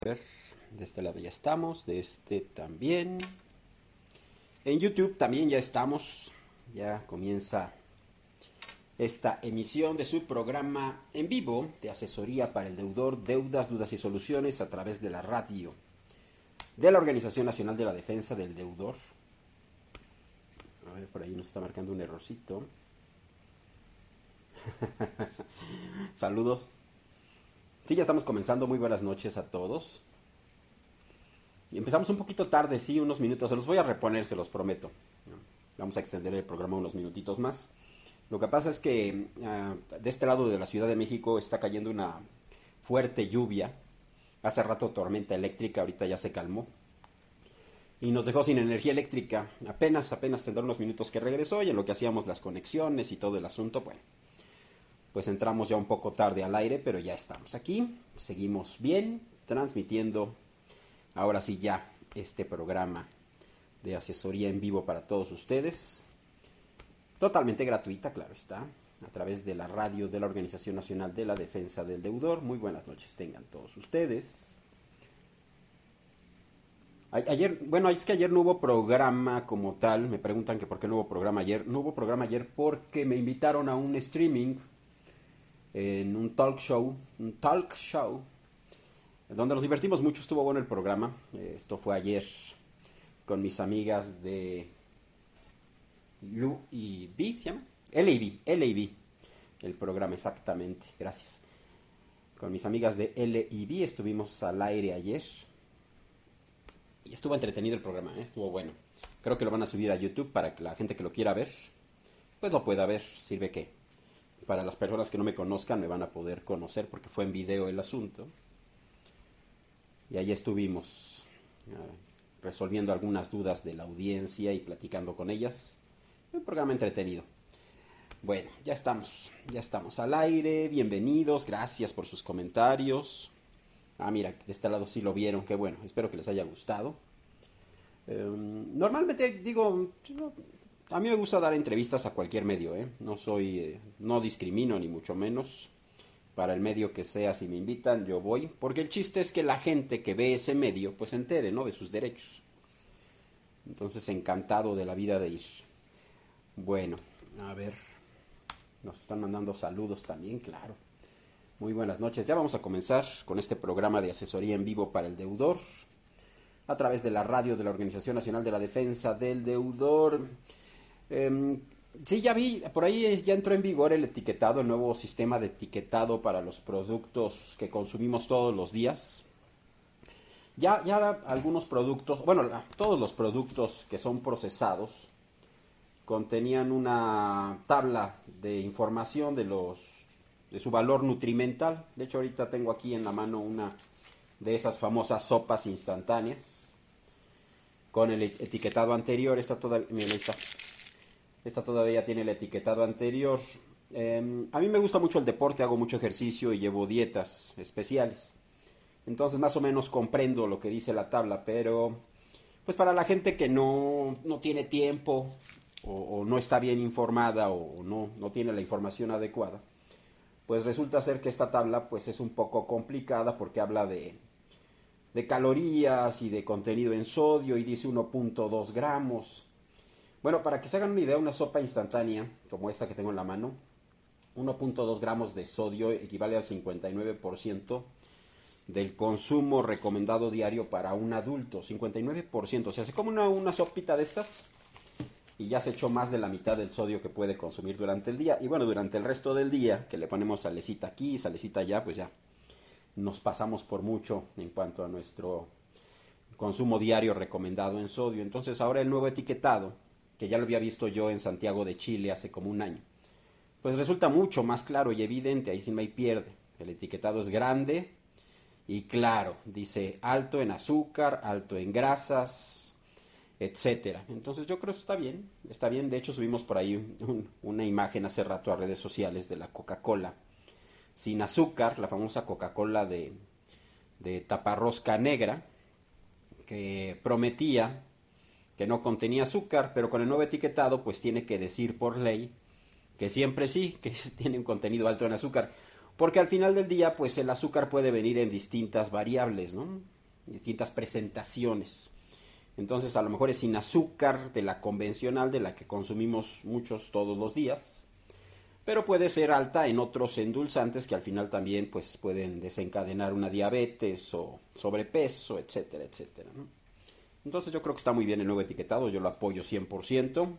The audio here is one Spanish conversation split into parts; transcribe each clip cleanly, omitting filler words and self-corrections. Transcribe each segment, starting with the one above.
ver, de este lado ya estamos, de este también. En YouTube también ya estamos. Ya comienza esta emisión de su programa en vivo de asesoría para el deudor, deudas, dudas y soluciones a través de la radio de la Organización Nacional de la Defensa del Deudor. A ver, por ahí nos está marcando un errorcito. Saludos. Sí, ya estamos comenzando. Muy buenas noches a todos. Y empezamos un poquito tarde, sí, unos minutos. Se los voy a reponer, se los prometo. Vamos a extender el programa unos minutitos más. Lo que pasa es que de este lado de la Ciudad de México está cayendo una fuerte lluvia. Hace rato tormenta eléctrica, ahorita ya se calmó. Y nos dejó sin energía eléctrica. Apenas tendrá unos minutos que regresó y en lo que hacíamos las conexiones y todo el asunto, bueno, pues entramos ya un poco tarde al aire, pero ya estamos aquí. Seguimos bien, transmitiendo ahora sí ya este programa de asesoría en vivo para todos ustedes. Totalmente gratuita, claro está, a través de la radio de la Organización Nacional de la Defensa del Deudor. Muy buenas noches tengan todos ustedes. Ayer, bueno, es que ayer no hubo programa como tal. Me preguntan que por qué no hubo programa ayer. No hubo programa ayer porque me invitaron a un streaming en un talk show, donde nos divertimos mucho. Estuvo bueno el programa. Esto fue ayer con mis amigas de Lu y B, ¿se llama? LAB, el programa exactamente, gracias. Con mis amigas de LAB estuvimos al aire ayer y estuvo entretenido el programa, estuvo bueno. Creo que lo van a subir a YouTube para que la gente que lo quiera ver, pues lo pueda ver. Sirve que para las personas que no me conozcan me van a poder conocer porque fue en video el asunto. Y ahí estuvimos resolviendo algunas dudas de la audiencia y platicando con ellas. Un programa entretenido. Bueno, ya estamos al aire. Bienvenidos, gracias por sus comentarios. Mira, de este lado sí lo vieron, qué bueno, espero que les haya gustado. Normalmente digo, a mí me gusta dar entrevistas a cualquier medio, ¿eh? No soy, no discrimino ni mucho menos. Para el medio que sea, si me invitan, yo voy. Porque el chiste es que la gente que ve ese medio, pues se entere, ¿no? De sus derechos. Entonces, encantado de la vida de ir. Bueno, a ver. Nos están mandando saludos también, claro. Muy buenas noches. Ya vamos a comenzar con este programa de asesoría en vivo para el deudor. A través de la radio de la Organización Nacional de la Defensa del Deudor. Sí, ya vi, por ahí ya entró en vigor el etiquetado, el nuevo sistema de etiquetado para los productos que consumimos todos los días. Ya algunos productos, bueno, todos los productos que son procesados contenían una tabla de información de su valor nutrimental. De hecho, ahorita tengo aquí en la mano una de esas famosas sopas instantáneas con el etiquetado anterior. Esta todavía tiene el etiquetado anterior. A mí me gusta mucho el deporte, hago mucho ejercicio y llevo dietas especiales. Entonces más o menos comprendo lo que dice la tabla, pero pues para la gente que no tiene tiempo o no está bien informada o no tiene la información adecuada, pues resulta ser que esta tabla pues es un poco complicada porque habla de calorías y de contenido en sodio y dice 1.2 gramos. Bueno, para que se hagan una idea, una sopa instantánea como esta que tengo en la mano, 1.2 gramos de sodio equivale al 59% del consumo recomendado diario para un adulto. 59%, o sea, se come una sopita de estas y ya se echó más de la mitad del sodio que puede consumir durante el día. Y bueno, durante el resto del día, que le ponemos salecita aquí, salecita allá, pues ya nos pasamos por mucho en cuanto a nuestro consumo diario recomendado en sodio. Entonces ahora el nuevo etiquetado, que ya lo había visto yo en Santiago de Chile hace como un año, pues resulta mucho más claro y evidente, ahí sí me pierde. El etiquetado es grande y claro, dice alto en azúcar, alto en grasas, etcétera. Entonces yo creo que está bien. De hecho subimos por ahí una imagen hace rato a redes sociales de la Coca-Cola sin azúcar, la famosa Coca-Cola de taparrosca negra, que prometía que no contenía azúcar, pero con el nuevo etiquetado pues tiene que decir por ley que siempre sí, que tiene un contenido alto en azúcar. Porque al final del día, pues el azúcar puede venir en distintas variables, ¿no? Distintas presentaciones. Entonces a lo mejor es sin azúcar de la convencional, de la que consumimos muchos todos los días, pero puede ser alta en otros endulzantes que al final también pues pueden desencadenar una diabetes o sobrepeso, etcétera, etcétera, ¿no? Entonces yo creo que está muy bien el nuevo etiquetado, yo lo apoyo 100%.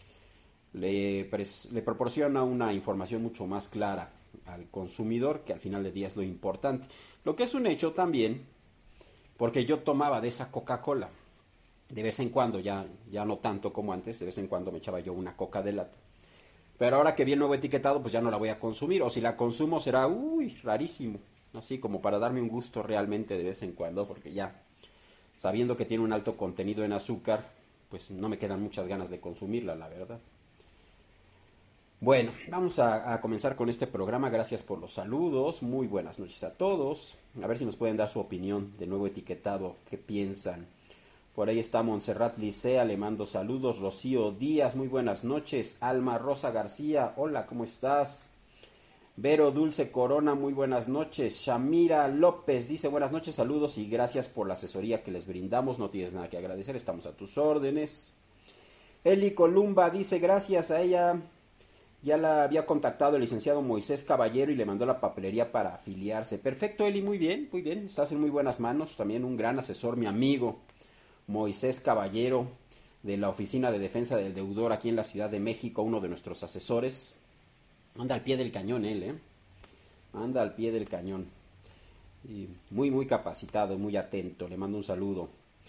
Le proporciona una información mucho más clara al consumidor, que al final del día es lo importante. Lo que es un hecho también, porque yo tomaba de esa Coca-Cola, de vez en cuando, ya no tanto como antes, de vez en cuando me echaba yo una coca de lata. Pero ahora que vi el nuevo etiquetado, pues ya no la voy a consumir, o si la consumo será, rarísimo, así como para darme un gusto realmente de vez en cuando, porque ya, sabiendo que tiene un alto contenido en azúcar, pues no me quedan muchas ganas de consumirla, la verdad. Bueno, vamos a comenzar con este programa. Gracias por los saludos. Muy buenas noches a todos. A ver si nos pueden dar su opinión del nuevo etiquetado. ¿Qué piensan? Por ahí está Montserrat Licea, le mando saludos. Rocío Díaz, muy buenas noches. Alma Rosa García, hola, ¿cómo estás? Vero Dulce Corona, muy buenas noches. Shamira López dice buenas noches, saludos y gracias por la asesoría que les brindamos. No tienes nada que agradecer, estamos a tus órdenes. Eli Columba dice gracias a ella. Ya la había contactado el licenciado Moisés Caballero y le mandó la papelería para afiliarse. Perfecto, Eli, muy bien, muy bien. Estás en muy buenas manos. También un gran asesor, mi amigo Moisés Caballero, de la Oficina de Defensa del Deudor aquí en la Ciudad de México, uno de nuestros asesores. Anda al pie del cañón él, ¿eh? Anda al pie del cañón. Y muy, muy capacitado, muy atento. Le mando un saludo.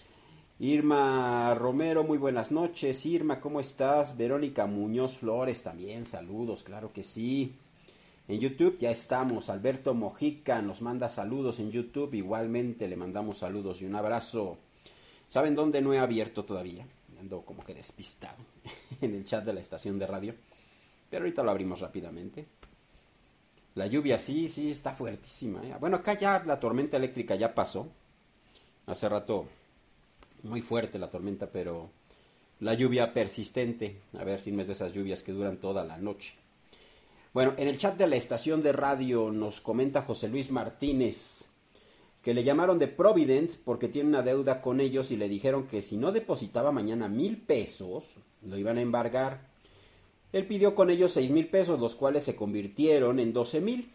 Irma Romero, muy buenas noches. Irma, ¿cómo estás? Verónica Muñoz Flores, también saludos, claro que sí. En YouTube ya estamos. Alberto Mojica nos manda saludos en YouTube. Igualmente le mandamos saludos y un abrazo. ¿Saben dónde no he abierto todavía? Ando como que despistado en el chat de la estación de radio. Pero ahorita lo abrimos rápidamente. La lluvia sí, está fuertísima, ¿eh? Bueno, acá ya la tormenta eléctrica ya pasó. Hace rato muy fuerte la tormenta, pero la lluvia persistente. A ver si no es de esas lluvias que duran toda la noche. Bueno, en el chat de la estación de radio nos comenta José Luis Martínez que le llamaron de Provident porque tiene una deuda con ellos y le dijeron que si no depositaba mañana 1,000 pesos, lo iban a embargar. Él pidió con ellos 6,000 pesos, los cuales se convirtieron en 12,000,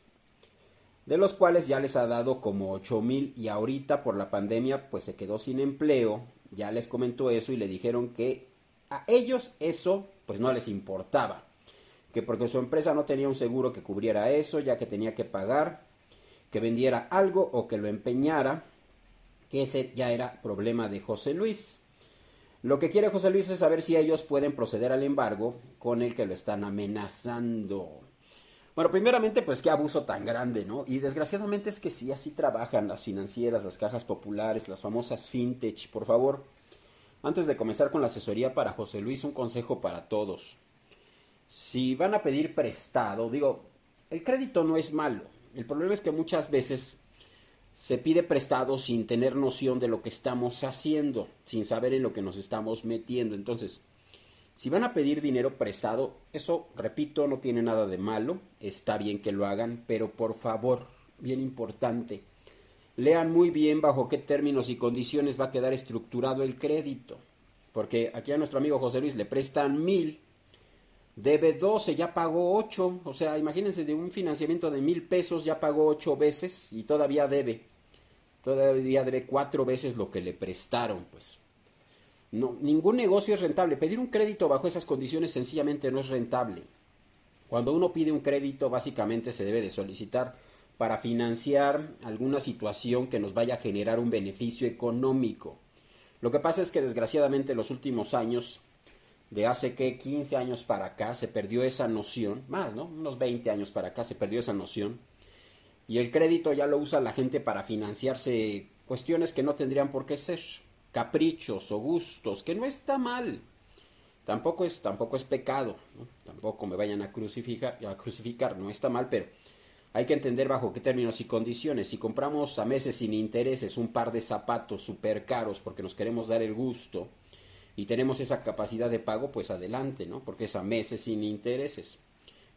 de los cuales ya les ha dado como 8,000 y ahorita por la pandemia pues se quedó sin empleo. Ya les comentó eso y le dijeron que a ellos eso pues no les importaba, que porque su empresa no tenía un seguro que cubriera eso, ya que tenía que pagar, que vendiera algo o que lo empeñara, que ese ya era problema de José Luis. Lo que quiere José Luis es saber si ellos pueden proceder al embargo con el que lo están amenazando. Bueno, primeramente, pues qué abuso tan grande, ¿no? Y desgraciadamente es que sí, así trabajan las financieras, las cajas populares, las famosas fintech. Por favor, antes de comenzar con la asesoría para José Luis, un consejo para todos. Si van a pedir prestado, digo, el crédito no es malo. El problema es que muchas veces se pide prestado sin tener noción de lo que estamos haciendo, sin saber en lo que nos estamos metiendo. Entonces, si van a pedir dinero prestado, eso, repito, no tiene nada de malo, está bien que lo hagan, pero por favor, bien importante, lean muy bien bajo qué términos y condiciones va a quedar estructurado el crédito. Porque aquí a nuestro amigo José Luis le prestan 1,000, debe 12, ya pagó 8. O sea, imagínense, de un financiamiento de 1,000 pesos ya pagó 8 veces y todavía debe. Todavía debe 4 veces lo que le prestaron, pues. No, ningún negocio es rentable. Pedir un crédito bajo esas condiciones sencillamente no es rentable. Cuando uno pide un crédito, básicamente se debe de solicitar para financiar alguna situación que nos vaya a generar un beneficio económico. Lo que pasa es que desgraciadamente en los últimos años, de hace que 15 años para acá, se perdió esa noción, más, ¿no? Unos 20 años para acá se perdió esa noción. Y el crédito ya lo usa la gente para financiarse cuestiones que no tendrían por qué ser, caprichos o gustos, que no está mal. Tampoco es pecado, ¿no? Tampoco me vayan a crucificar, no está mal, pero hay que entender bajo qué términos y condiciones. Si compramos a meses sin intereses un par de zapatos súper caros porque nos queremos dar el gusto y tenemos esa capacidad de pago, pues adelante, ¿no? Porque es a meses sin intereses.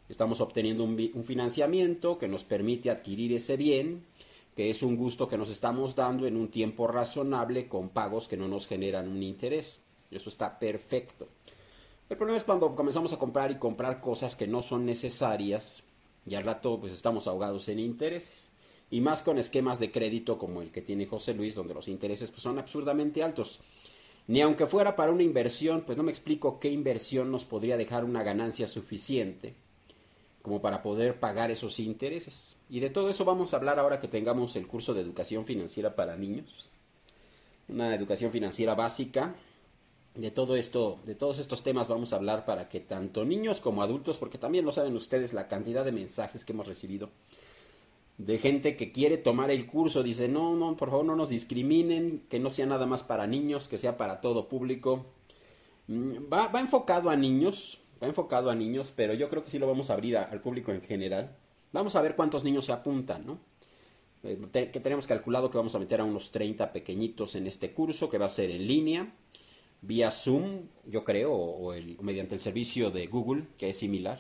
Estamos obteniendo un financiamiento que nos permite adquirir ese bien, que es un gusto que nos estamos dando en un tiempo razonable con pagos que no nos generan un interés. Eso está perfecto. El problema es cuando comenzamos a comprar y comprar cosas que no son necesarias y al rato pues estamos ahogados en intereses. Y más con esquemas de crédito como el que tiene José Luis, donde los intereses pues, son absurdamente altos. Ni aunque fuera para una inversión, pues no me explico qué inversión nos podría dejar una ganancia suficiente como para poder pagar esos intereses. Y de todo eso vamos a hablar ahora que tengamos el curso de educación financiera para niños. Una educación financiera básica. De todo esto, de todos estos temas vamos a hablar para que tanto niños como adultos, porque también lo saben ustedes la cantidad de mensajes que hemos recibido de gente que quiere tomar el curso, dice, no, no, por favor no nos discriminen, que no sea nada más para niños, que sea para todo público. Va enfocado a niños, pero yo creo que sí lo vamos a abrir al público en general. Vamos a ver cuántos niños se apuntan, ¿no? Que tenemos calculado que vamos a meter a unos 30 pequeñitos en este curso, que va a ser en línea, vía Zoom, yo creo, o mediante el servicio de Google, que es similar.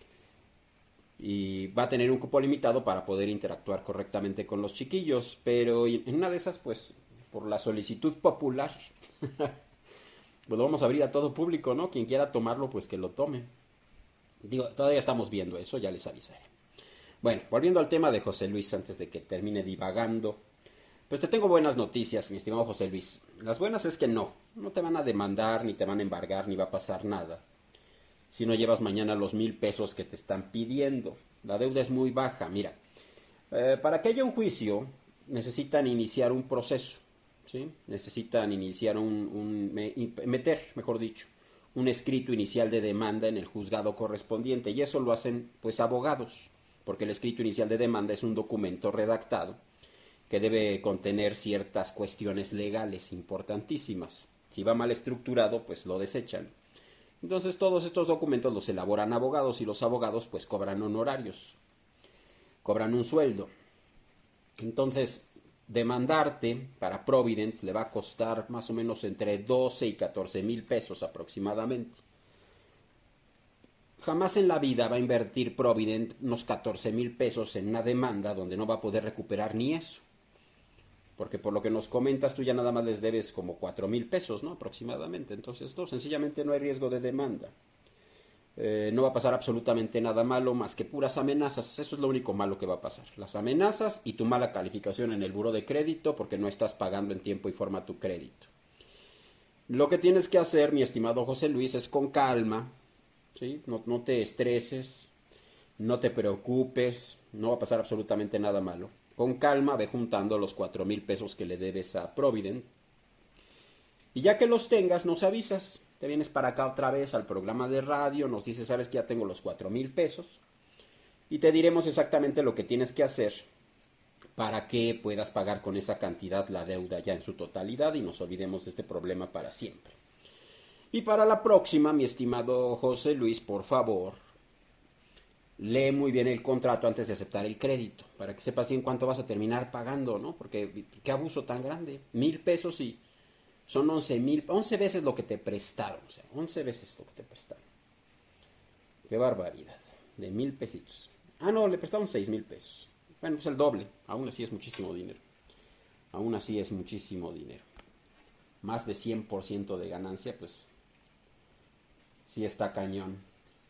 Y va a tener un cupo limitado para poder interactuar correctamente con los chiquillos, pero en una de esas, pues, por la solicitud popular, pues lo vamos a abrir a todo público, ¿no? Quien quiera tomarlo, pues que lo tome. Digo, todavía estamos viendo eso, ya les avisaré. Bueno, volviendo al tema de José Luis, antes de que termine divagando, pues te tengo buenas noticias, mi estimado José Luis. Las buenas es que no te van a demandar, ni te van a embargar, ni va a pasar nada si no llevas mañana los 1,000 pesos que te están pidiendo. La deuda es muy baja. Mira, para que haya un juicio necesitan iniciar un proceso, ¿sí? Necesitan iniciar meter, mejor dicho, un escrito inicial de demanda en el juzgado correspondiente, y eso lo hacen pues abogados, porque el escrito inicial de demanda es un documento redactado que debe contener ciertas cuestiones legales importantísimas. Si va mal estructurado, pues lo desechan. Entonces todos estos documentos los elaboran abogados y los abogados pues cobran honorarios, cobran un sueldo. Entonces demandarte para Provident le va a costar más o menos entre 12 y 14 mil pesos aproximadamente. Jamás en la vida va a invertir Provident unos 14 mil pesos en una demanda donde no va a poder recuperar ni eso. Porque por lo que nos comentas tú ya nada más les debes como 4,000 pesos, ¿no? Aproximadamente. Entonces, no, sencillamente no hay riesgo de demanda. No va a pasar absolutamente nada malo más que puras amenazas. Eso es lo único malo que va a pasar. Las amenazas y tu mala calificación en el buró de crédito porque no estás pagando en tiempo y forma tu crédito. Lo que tienes que hacer, mi estimado José Luis, es con calma, ¿sí? No te estreses, no te preocupes, no va a pasar absolutamente nada malo. Con calma ve juntando los 4,000 pesos que le debes a Provident. Y ya que los tengas, nos avisas. Te vienes para acá otra vez al programa de radio, nos dices, sabes que ya tengo los 4,000 pesos. Y te diremos exactamente lo que tienes que hacer para que puedas pagar con esa cantidad la deuda ya en su totalidad y nos olvidemos de este problema para siempre. Y para la próxima, mi estimado José Luis, por favor, lee muy bien el contrato antes de aceptar el crédito, para que sepas bien cuánto vas a terminar pagando, ¿no? Porque qué abuso tan grande, 1,000 pesos y son 11 veces lo que te prestaron, o sea, 11 veces lo que te prestaron. Qué barbaridad, de 1,000 pesitos. Ah, no, le prestaron 6,000 pesos. Bueno, pues el doble, aún así es muchísimo dinero. Aún así es muchísimo dinero. Más de 100% de ganancia, pues sí está cañón.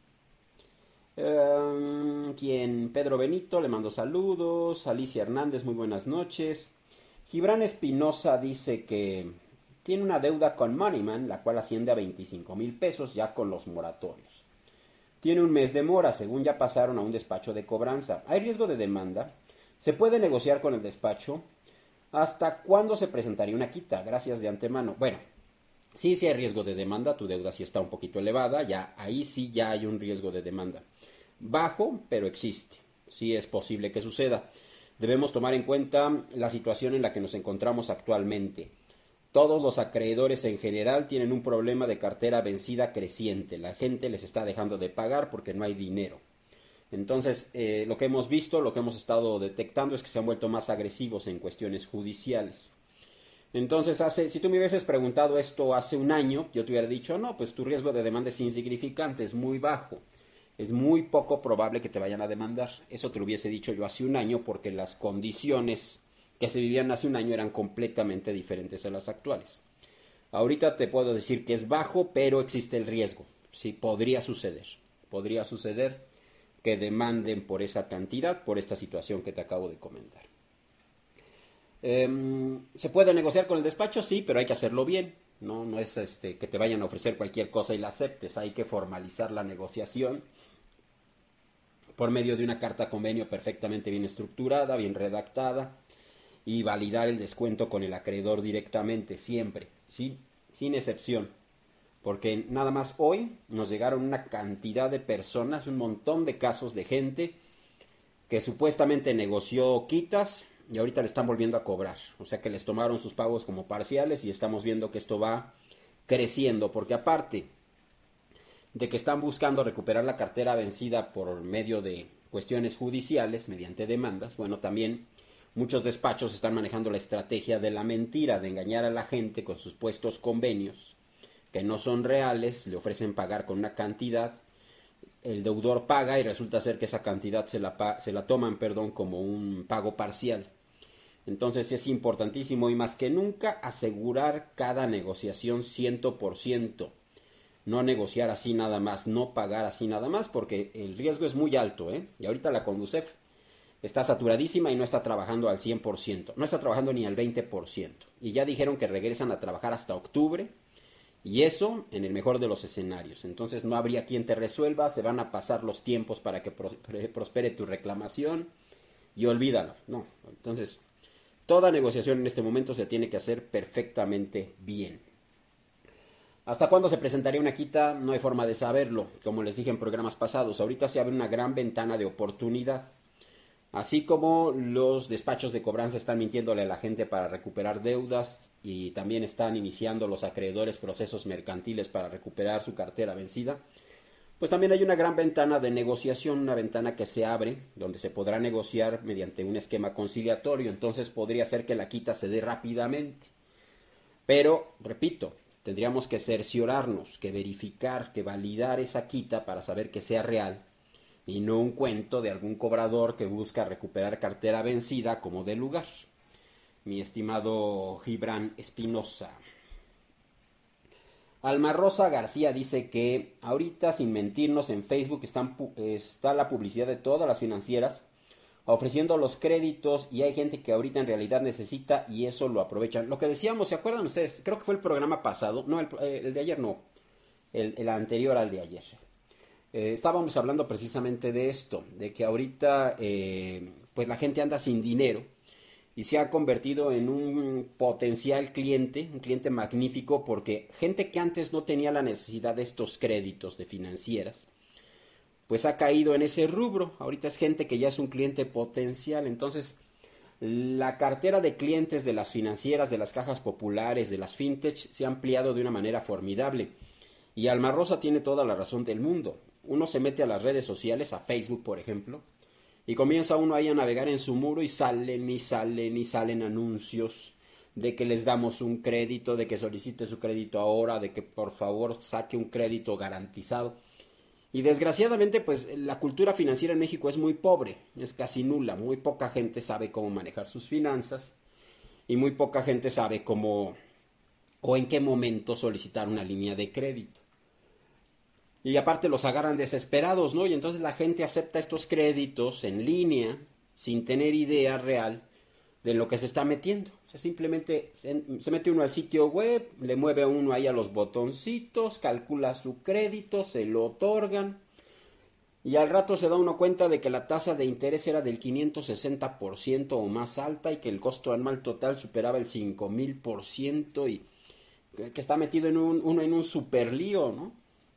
¿Quién? Pedro Benito, le mando saludos. Alicia Hernández, muy buenas noches. Gibran Espinosa dice que tiene una deuda con Moneyman, la cual asciende a 25,000 pesos ya con los moratorios. Tiene un mes de mora, según ya pasaron a un despacho de cobranza. ¿Hay riesgo de demanda? ¿Se puede negociar con el despacho? ¿Hasta cuándo se presentaría una quita? Gracias de antemano. Bueno, sí hay riesgo de demanda, tu deuda sí está un poquito elevada, ya ahí sí ya hay un riesgo de demanda. Bajo, pero existe. Sí es posible que suceda. Debemos tomar en cuenta la situación en la que nos encontramos actualmente. Todos los acreedores en general tienen un problema de cartera vencida creciente. La gente les está dejando de pagar porque no hay dinero. Entonces, lo que hemos visto, lo que hemos estado detectando es que se han vuelto más agresivos en cuestiones judiciales. Entonces, si tú me hubieses preguntado esto hace un año, yo te hubiera dicho, no, pues tu riesgo de demanda es insignificante, es muy bajo. es muy poco probable que te vayan a demandar. Eso te lo hubiese dicho yo hace un año porque las condiciones que se vivían hace un año eran completamente diferentes a las actuales. Ahorita te puedo decir que es bajo, pero existe el riesgo. Sí, podría suceder. Podría suceder que demanden por esa cantidad, por esta situación que te acabo de comentar. ¿Se puede negociar con el despacho? Sí, pero hay que hacerlo bien. No es que te vayan a ofrecer cualquier cosa y la aceptes. Hay que formalizar la negociación por medio de una carta convenio perfectamente bien estructurada, bien redactada, y validar el descuento con el acreedor directamente, siempre, ¿sí? Sin excepción. Porque nada más hoy nos llegaron una cantidad de personas, un montón de casos de gente que supuestamente negoció quitas y ahorita le están volviendo a cobrar. O sea que les tomaron sus pagos como parciales y estamos viendo que esto va creciendo. Porque aparte de que están buscando recuperar la cartera vencida por medio de cuestiones judiciales, mediante demandas, bueno, también muchos despachos están manejando la estrategia de la mentira, de engañar a la gente con sus supuestos convenios que no son reales, le ofrecen pagar con una cantidad, el deudor paga y resulta ser que esa cantidad se la toman, como un pago parcial. Entonces es importantísimo y más que nunca asegurar cada negociación 100%. No negociar así nada más, no pagar así nada más, porque el riesgo es muy alto, ¿eh? Y ahorita la Conducef está saturadísima y no está trabajando al 100%, no está trabajando ni al 20%. Y ya dijeron que regresan a trabajar hasta octubre, y eso en el mejor de los escenarios. Entonces no habría quien te resuelva, se van a pasar los tiempos para que prospere tu reclamación y olvídalo. No, entonces toda negociación en este momento se tiene que hacer perfectamente bien. ¿Hasta cuándo se presentaría una quita? No hay forma de saberlo, como les dije en programas pasados. Ahorita se abre una gran ventana de oportunidad. Así como los despachos de cobranza están mintiéndole a la gente para recuperar deudas y también están iniciando los acreedores procesos mercantiles para recuperar su cartera vencida, pues también hay una gran ventana de negociación, una ventana que se abre donde se podrá negociar mediante un esquema conciliatorio. Entonces podría ser que la quita se dé rápidamente. Pero, repito, tendríamos que cerciorarnos, que verificar, que validar esa quita para saber que sea real y no un cuento de algún cobrador que busca recuperar cartera vencida como de lugar. Mi estimado Gibran Espinosa. Alma Rosa García dice que ahorita, sin mentirnos, en Facebook está la publicidad de todas las financieras ofreciendo los créditos y hay gente que ahorita en realidad necesita y eso lo aprovechan. Lo que decíamos, ¿se acuerdan ustedes? Creo que fue el programa pasado, no, el de ayer no, el anterior al de ayer. Estábamos hablando precisamente de esto, de que ahorita pues la gente anda sin dinero y se ha convertido en un potencial cliente, un cliente magnífico, porque gente que antes no tenía la necesidad de estos créditos de financieras, pues ha caído en ese rubro. Ahorita es gente que ya es un cliente potencial. Entonces la cartera de clientes de las financieras, de las cajas populares, de las fintech se ha ampliado de una manera formidable. Y Alma Rosa tiene toda la razón del mundo. Uno se mete a las redes sociales, a Facebook por ejemplo, y comienza uno ahí a navegar en su muro y salen y salen y salen anuncios de que les damos un crédito, de que solicite su crédito ahora, de que por favor saque un crédito garantizado. Y desgraciadamente pues la cultura financiera en México es muy pobre, es casi nula, muy poca gente sabe cómo manejar sus finanzas y muy poca gente sabe cómo o en qué momento solicitar una línea de crédito. Y aparte los agarran desesperados, ¿no? Y entonces la gente acepta estos créditos en línea sin tener idea real de lo que se está metiendo. O sea, simplemente se mete uno al sitio web, le mueve a uno ahí a los botoncitos, calcula su crédito, se lo otorgan y al rato se da uno cuenta de que la tasa de interés era del 560% o más alta y que el costo anual total superaba el 5000% y que está metido uno en un super lío, ¿no?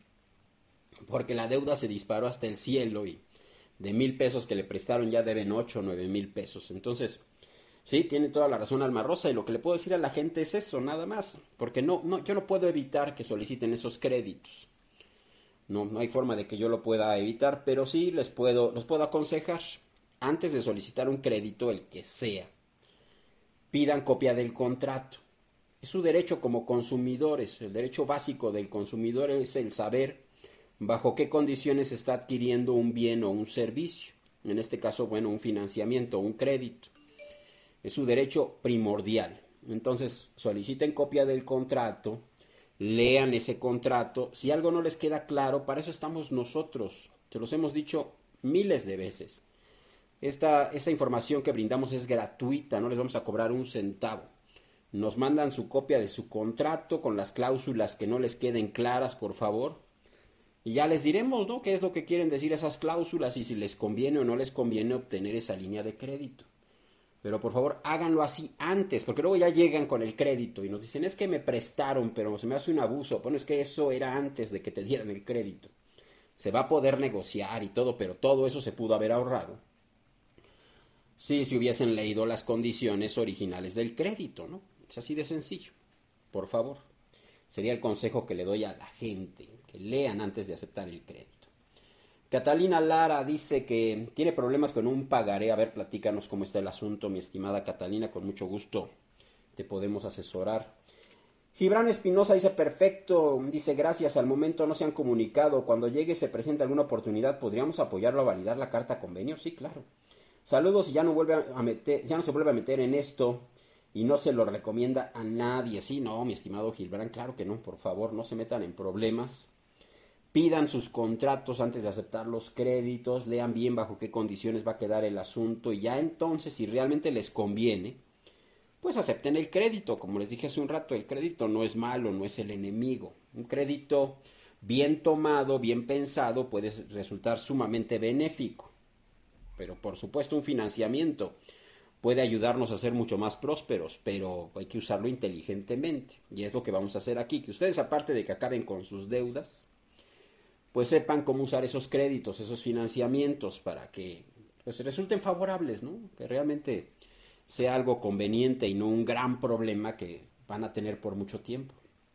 Porque la deuda se disparó hasta el cielo y de 1000 pesos que le prestaron ya deben 8 o 9000 pesos. Entonces, sí, tiene toda la razón Alma Rosa y lo que le puedo decir a la gente es eso, nada más. Porque yo no puedo evitar que soliciten esos créditos. No hay forma de que yo lo pueda evitar, pero sí los puedo aconsejar. Antes de solicitar un crédito, el que sea, pidan copia del contrato. Es su derecho como consumidores. El derecho básico del consumidor es el saber bajo qué condiciones está adquiriendo un bien o un servicio. En este caso, bueno, un financiamiento o un crédito. Es su derecho primordial. Entonces, soliciten copia del contrato, lean ese contrato. Si algo no les queda claro, para eso estamos nosotros. Se los hemos dicho miles de veces. Esta información que brindamos es gratuita, no les vamos a cobrar un centavo. Nos mandan su copia de su contrato con las cláusulas que no les queden claras, por favor. Y ya les diremos, ¿no? ¿Qué es lo que quieren decir esas cláusulas y si les conviene o no les conviene obtener esa línea de crédito? Pero por favor, háganlo así antes, porque luego ya llegan con el crédito y nos dicen, es que me prestaron, pero se me hace un abuso. Bueno, es que eso era antes de que te dieran el crédito. Se va a poder negociar y todo, pero todo eso se pudo haber ahorrado si se hubiesen leído las condiciones originales del crédito, ¿no? Es así de sencillo. Por favor. Sería el consejo que le doy a la gente, que lean antes de aceptar el crédito. Catalina Lara dice que tiene problemas con un pagaré. A ver, platícanos cómo está el asunto, mi estimada Catalina. Con mucho gusto te podemos asesorar. Gibran Espinosa dice, perfecto. Dice, gracias. Al momento no se han comunicado. Cuando llegue se presenta alguna oportunidad, ¿podríamos apoyarlo a validar la carta convenio? Sí, claro. Saludos y ya no se vuelve a meter en esto y no se lo recomienda a nadie. Sí, no, mi estimado Gilberán, claro que no, por favor, no se metan en problemas. Pidan sus contratos antes de aceptar los créditos, lean bien bajo qué condiciones va a quedar el asunto y ya entonces, si realmente les conviene, pues acepten el crédito. Como les dije hace un rato, el crédito no es malo, no es el enemigo. Un crédito bien tomado, bien pensado, puede resultar sumamente benéfico. Pero por supuesto un financiamiento puede ayudarnos a ser mucho más prósperos, pero hay que usarlo inteligentemente. Y es lo que vamos a hacer aquí, que ustedes aparte de que acaben con sus deudas, pues sepan cómo usar esos créditos, esos financiamientos para que pues resulten favorables, ¿no? Que realmente sea algo conveniente y no un gran problema que van a tener por mucho tiempo.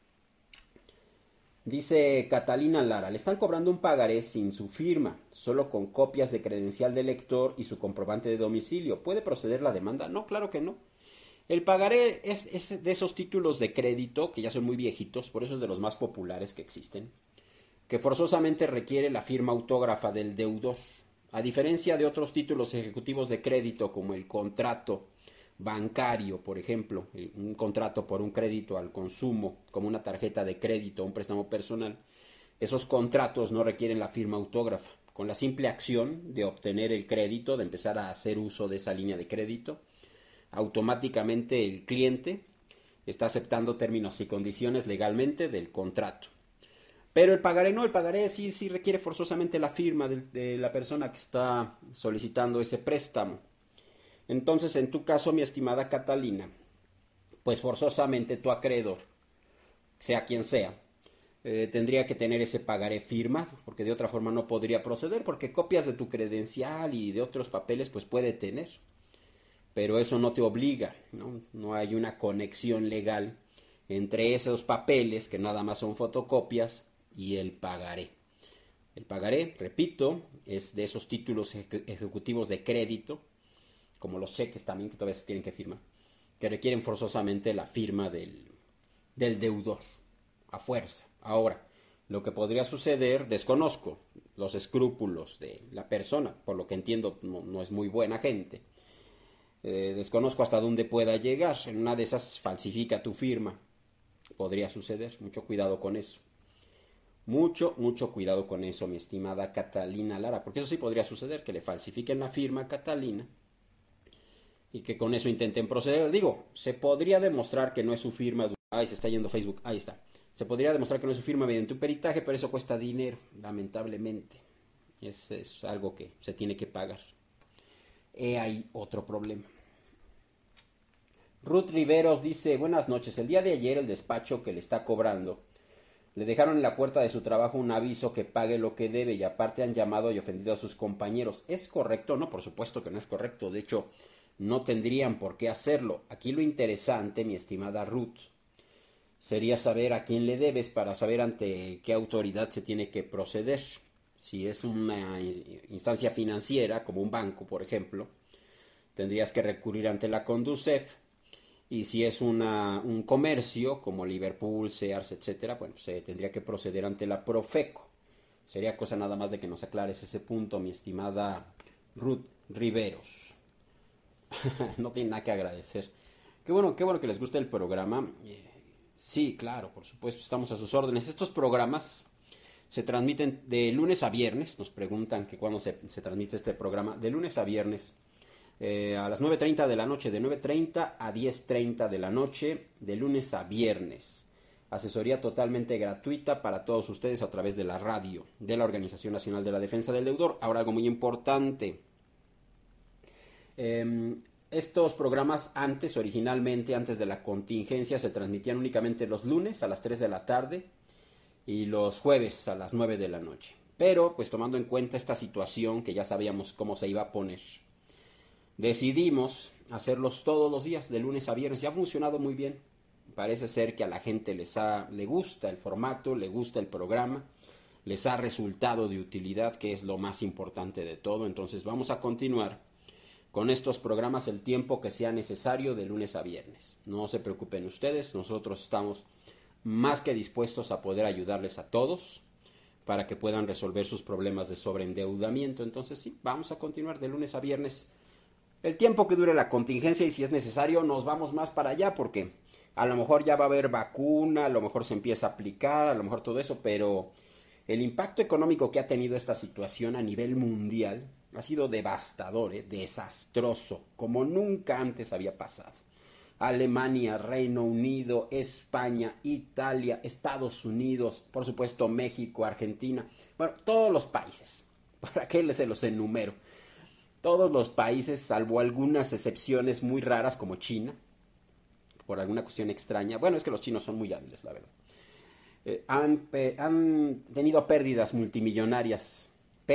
Dice Catalina Lara, le están cobrando un pagaré sin su firma, solo con copias de credencial de lector y su comprobante de domicilio. ¿Puede proceder la demanda? No, claro que no. El pagaré es de esos títulos de crédito que ya son muy viejitos, por eso es de los más populares que existen, que forzosamente requiere la firma autógrafa del deudor. A diferencia de otros títulos ejecutivos de crédito como el contrato bancario, por ejemplo, un contrato por un crédito al consumo, como una tarjeta de crédito o un préstamo personal, esos contratos no requieren la firma autógrafa. Con la simple acción de obtener el crédito, de empezar a hacer uso de esa línea de crédito, automáticamente el cliente está aceptando términos y condiciones legalmente del contrato. Pero el pagaré no, el pagaré sí requiere forzosamente la firma de la persona que está solicitando ese préstamo. Entonces, en tu caso, mi estimada Catalina, pues forzosamente tu acreedor, sea quien sea, tendría que tener ese pagaré firmado, porque de otra forma no podría proceder, porque copias de tu credencial y de otros papeles pues puede tener, pero eso no te obliga, ¿no? No hay una conexión legal entre esos papeles, que nada más son fotocopias, y el pagaré. El pagaré, repito, es de esos títulos ejecutivos de crédito, como los cheques también, que todavía se tienen que firmar, que requieren forzosamente la firma del deudor, a fuerza. Ahora, lo que podría suceder, desconozco los escrúpulos de la persona, por lo que entiendo no es muy buena gente. Desconozco hasta dónde pueda llegar. En una de esas falsifica tu firma. Podría suceder. Mucho cuidado con eso. Mucho cuidado con eso, mi estimada Catalina Lara, porque eso sí podría suceder, que le falsifiquen la firma a Catalina y que con eso intenten proceder. Digo, se podría demostrar que no es su firma. Ay, se está yendo Facebook. Ahí está. Se podría demostrar que no es su firma mediante un peritaje, pero eso cuesta dinero, lamentablemente. Es algo que se tiene que pagar. Hay otro problema. Ruth Riveros dice, buenas noches. El día de ayer el despacho que le está cobrando le dejaron en la puerta de su trabajo un aviso que pague lo que debe y aparte han llamado y ofendido a sus compañeros. ¿Es correcto? No, por supuesto que no es correcto. De hecho, no tendrían por qué hacerlo. Aquí lo interesante, mi estimada Ruth, sería saber a quién le debes para saber ante qué autoridad se tiene que proceder. Si es una instancia financiera, como un banco, por ejemplo, tendrías que recurrir ante la Conducef. Y si es un comercio, como Liverpool, Sears, etcétera, bueno, se tendría que proceder ante la Profeco. Sería cosa nada más de que nos aclares ese punto, mi estimada Ruth Riveros. No tiene nada que agradecer. Qué bueno que les guste el programa. Sí, claro, por supuesto, estamos a sus órdenes. Estos programas se transmiten de lunes a viernes. Nos preguntan que cuándo se transmite este programa. De lunes a viernes a las 9:30 de la noche, de 9:30 a 10:30 de la noche, de lunes a viernes. Asesoría totalmente gratuita para todos ustedes a través de la radio de la Organización Nacional de la Defensa del Deudor. Ahora algo muy importante. Estos programas originalmente, antes de la contingencia, se transmitían únicamente los lunes a las 3 de la tarde y los jueves a las 9 de la noche. Pero, pues tomando en cuenta esta situación que ya sabíamos cómo se iba a poner, decidimos hacerlos todos los días, de lunes a viernes. Y ha funcionado muy bien. Parece ser que a la gente le gusta el formato, le gusta el programa, les ha resultado de utilidad, que es lo más importante de todo. Entonces vamos a continuar con estos programas el tiempo que sea necesario de lunes a viernes. No se preocupen ustedes, nosotros estamos más que dispuestos a poder ayudarles a todos para que puedan resolver sus problemas de sobreendeudamiento. Entonces sí, vamos a continuar de lunes a viernes el tiempo que dure la contingencia, y si es necesario nos vamos más para allá, porque a lo mejor ya va a haber vacuna, a lo mejor se empieza a aplicar, a lo mejor todo eso, pero el impacto económico que ha tenido esta situación a nivel mundial ha sido devastador, desastroso, como nunca antes había pasado. Alemania, Reino Unido, España, Italia, Estados Unidos, por supuesto México, Argentina, bueno, todos los países. ¿Para qué se los enumero? Todos los países, salvo algunas excepciones muy raras como China, por alguna cuestión extraña. Bueno, es que los chinos son muy hábiles, la verdad. Han tenido pérdidas multimillonarias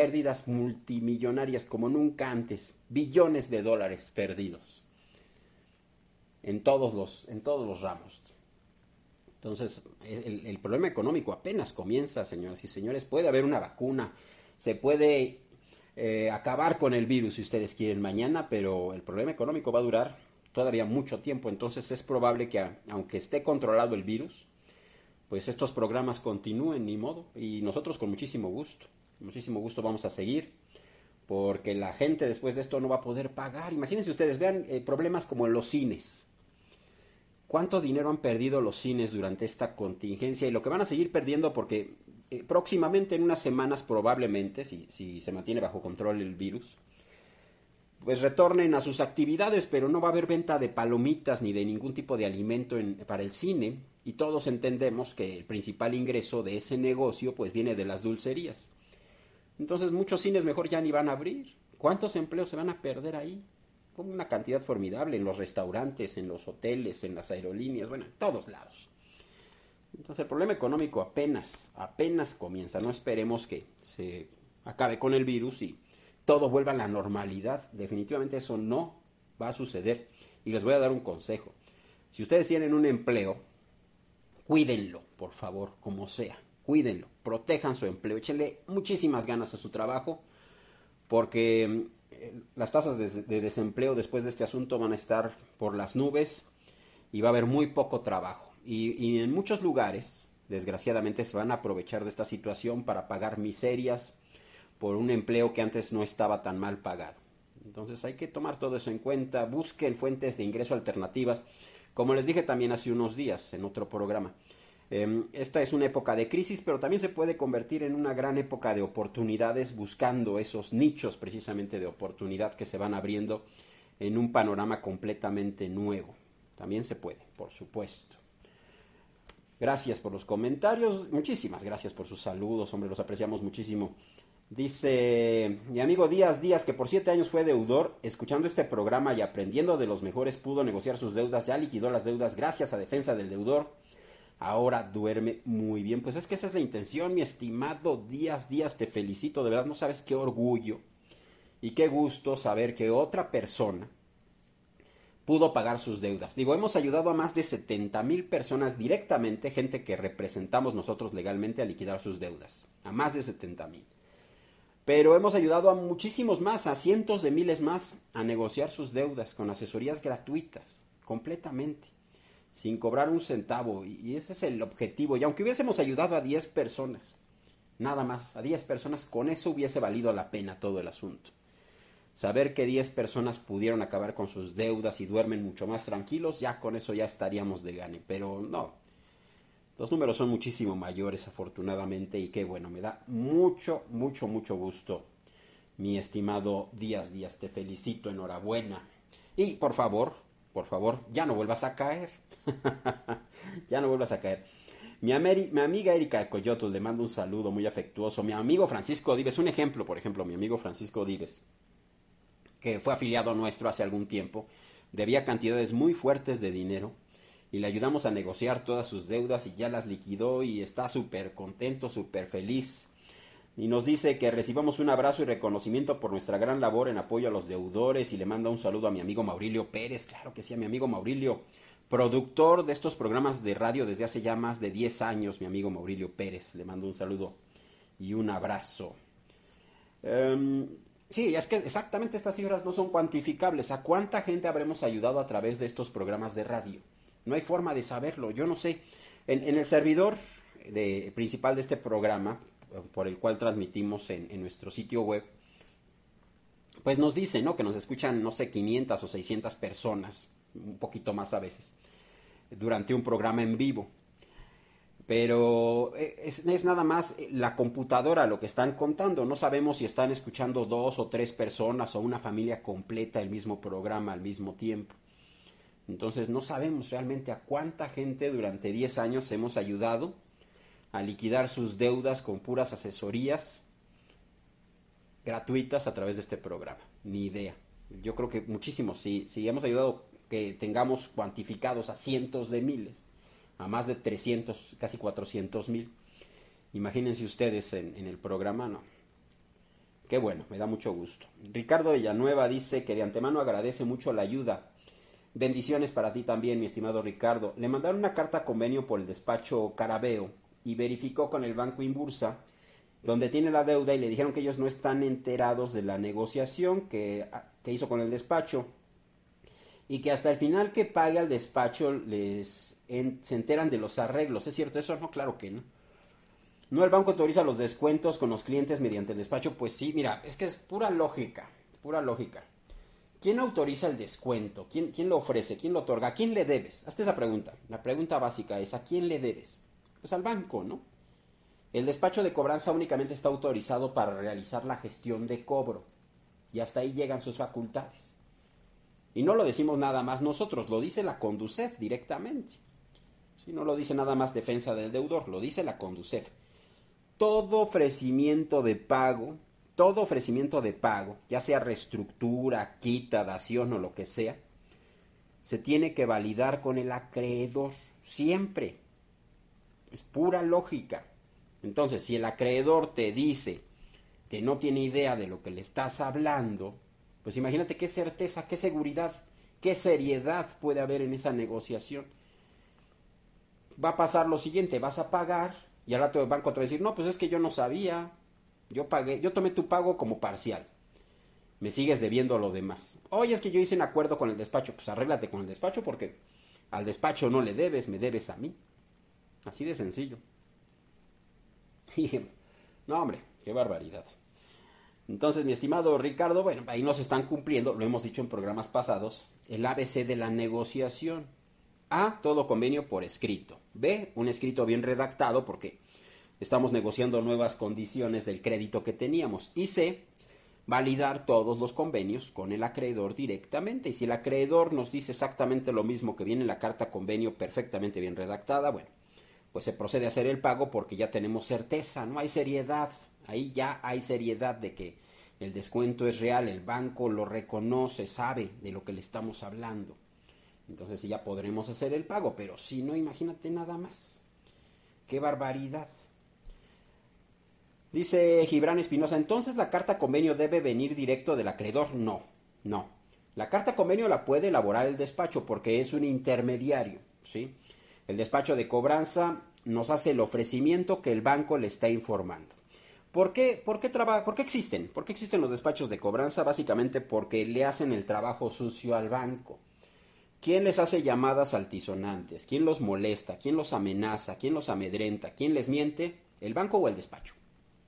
como nunca antes, billones de dólares perdidos en todos los ramos. Entonces, el problema económico apenas comienza, señoras y señores. Puede haber una vacuna, se puede acabar con el virus si ustedes quieren mañana, pero el problema económico va a durar todavía mucho tiempo. Entonces es probable que aunque esté controlado el virus, pues estos programas continúen, ni modo, y nosotros con muchísimo gusto vamos a seguir, porque la gente después de esto no va a poder pagar. Imagínense ustedes, vean problemas como en los cines. ¿Cuánto dinero han perdido los cines durante esta contingencia? Y lo que van a seguir perdiendo, porque próximamente, en unas semanas probablemente, si se mantiene bajo control el virus, pues retornen a sus actividades, pero no va a haber venta de palomitas ni de ningún tipo de alimento para el cine, y todos entendemos que el principal ingreso de ese negocio pues viene de las dulcerías. Entonces muchos cines mejor ya ni van a abrir. ¿Cuántos empleos se van a perder ahí? Una cantidad formidable en los restaurantes, en los hoteles, en las aerolíneas, bueno, en todos lados. Entonces el problema económico apenas comienza. No esperemos que se acabe con el virus y todo vuelva a la normalidad. Definitivamente eso no va a suceder. Y les voy a dar un consejo. Si ustedes tienen un empleo, cuídenlo, por favor, como sea. Cuídenlo, protejan su empleo, échenle muchísimas ganas a su trabajo, porque las tasas de desempleo después de este asunto van a estar por las nubes y va a haber muy poco trabajo. Y en muchos lugares, desgraciadamente, se van a aprovechar de esta situación para pagar miserias por un empleo que antes no estaba tan mal pagado. Entonces hay que tomar todo eso en cuenta. Busquen fuentes de ingreso alternativas, como les dije también hace unos días en otro programa. Esta es una época de crisis, pero también se puede convertir en una gran época de oportunidades, buscando esos nichos precisamente de oportunidad que se van abriendo en un panorama completamente nuevo. También se puede, por supuesto. Gracias por los comentarios, muchísimas gracias por sus saludos, hombre, los apreciamos muchísimo. Dice mi amigo Díaz, que por 7 años fue deudor, escuchando este programa y aprendiendo de los mejores pudo negociar sus deudas, ya liquidó las deudas gracias a Defensa del Deudor, ahora duerme muy bien. Pues es que esa es la intención, mi estimado Díaz, te felicito, de verdad no sabes qué orgullo y qué gusto saber que otra persona pudo pagar sus deudas. Digo, hemos ayudado a más de 70,000 personas directamente, gente que representamos nosotros legalmente, a liquidar sus deudas, a más de 70,000. Pero hemos ayudado a muchísimos más, a cientos de miles más, a negociar sus deudas con asesorías gratuitas, completamente, sin cobrar un centavo. Y ese es el objetivo. Y aunque hubiésemos ayudado a 10 personas, nada más, a 10 personas, con eso hubiese valido la pena todo el asunto. Saber que 10 personas pudieron acabar con sus deudas y duermen mucho más tranquilos, ya con eso ya estaríamos de gane, pero no. Los números son muchísimo mayores, afortunadamente, y qué bueno, me da mucho, mucho, mucho gusto. Mi estimado Díaz Díaz, te felicito, enhorabuena. Y por favor, ya no vuelvas a caer. Ya no vuelvas a caer. Mi amiga Erika Coyotl le mando un saludo muy afectuoso. Mi amigo Francisco Dives, un ejemplo, por ejemplo, mi amigo Francisco Dives, que fue afiliado nuestro hace algún tiempo, debía cantidades muy fuertes de dinero y le ayudamos a negociar todas sus deudas y ya las liquidó y está súper contento, súper feliz. Y nos dice que recibamos un abrazo y reconocimiento por nuestra gran labor en apoyo a los deudores y le manda un saludo a mi amigo Maurilio Pérez, claro que sí, a mi amigo Maurilio, productor de estos programas de radio desde hace ya más de 10 años, mi amigo Maurilio Pérez, le mando un saludo y un abrazo. Sí, es que exactamente estas cifras no son cuantificables. ¿A cuánta gente habremos ayudado a través de estos programas de radio? No hay forma de saberlo, yo no sé. En el servidor principal de este programa, por el cual transmitimos en nuestro sitio web, pues nos dice, ¿no?, que nos escuchan, no sé, 500 o 600 personas, un poquito más a veces, durante un programa en vivo. Pero es nada más la computadora lo que están contando. No sabemos si están escuchando 2 o 3 personas o una familia completa el mismo programa al mismo tiempo. Entonces no sabemos realmente a cuánta gente durante 10 años hemos ayudado a liquidar sus deudas con puras asesorías gratuitas a través de este programa. Ni idea. Yo creo que muchísimos. Si hemos ayudado que tengamos cuantificados a cientos de miles, a más de 300, casi 400,000. Imagínense ustedes en el programa, no. Qué bueno, me da mucho gusto. Ricardo Villanueva dice que de antemano agradece mucho la ayuda. Bendiciones para ti también, mi estimado Ricardo. Le mandaron una carta convenio por el despacho Carabeo y verificó con el Banco Inbursa, donde tiene la deuda, y le dijeron que ellos no están enterados de la negociación que hizo con el despacho y que hasta el final que pague al despacho se enteran de los arreglos. ¿Es cierto eso? No, claro que no. No, el banco autoriza los descuentos con los clientes mediante el despacho. Pues sí, mira, es que es pura lógica, pura lógica. ¿Quién autoriza el descuento? ¿Quién lo ofrece? ¿Quién lo otorga? ¿A quién le debes? Hazte esa pregunta. La pregunta básica es, ¿a quién le debes? Pues al banco, ¿no? El despacho de cobranza únicamente está autorizado para realizar la gestión de cobro y hasta ahí llegan sus facultades. Y no lo decimos nada más nosotros, lo dice la Conducef directamente. Si no lo dice nada más Defensa del Deudor, lo dice la Conducef. Todo ofrecimiento de pago, ya sea reestructura, quita, dación o lo que sea, se tiene que validar con el acreedor, siempre. Es pura lógica. Entonces, si el acreedor te dice que no tiene idea de lo que le estás hablando, pues imagínate qué certeza, qué seguridad, qué seriedad puede haber en esa negociación. Va a pasar lo siguiente, vas a pagar y al rato el banco te va a decir, no, pues es que yo no sabía, yo tomé tu pago como parcial, me sigues debiendo lo demás. Oye, es que yo hice un acuerdo con el despacho, pues arréglate con el despacho porque al despacho no le debes, me debes a mí. Así de sencillo. No, hombre, qué barbaridad. Entonces, mi estimado Ricardo, bueno, ahí nos están cumpliendo, lo hemos dicho en programas pasados, el ABC de la negociación. A, todo convenio por escrito. B, un escrito bien redactado porque estamos negociando nuevas condiciones del crédito que teníamos. Y C, validar todos los convenios con el acreedor directamente. Y si el acreedor nos dice exactamente lo mismo que viene en la carta convenio perfectamente bien redactada, bueno, pues se procede a hacer el pago porque ya tenemos certeza, no hay seriedad. Ahí ya hay seriedad de que el descuento es real, el banco lo reconoce, sabe de lo que le estamos hablando. Entonces sí ya podremos hacer el pago, pero si no, imagínate nada más. ¡Qué barbaridad! Dice Gibran Espinosa, entonces la carta convenio debe venir directo del acreedor. No. La carta convenio la puede elaborar el despacho porque es un intermediario, ¿sí? El despacho de cobranza nos hace el ofrecimiento que el banco le está informando. ¿Por qué existen? ¿Por qué existen los despachos de cobranza? Básicamente porque le hacen el trabajo sucio al banco. ¿Quién les hace llamadas altisonantes? ¿Quién los molesta? ¿Quién los amenaza? ¿Quién los amedrenta? ¿Quién les miente? ¿El banco o el despacho?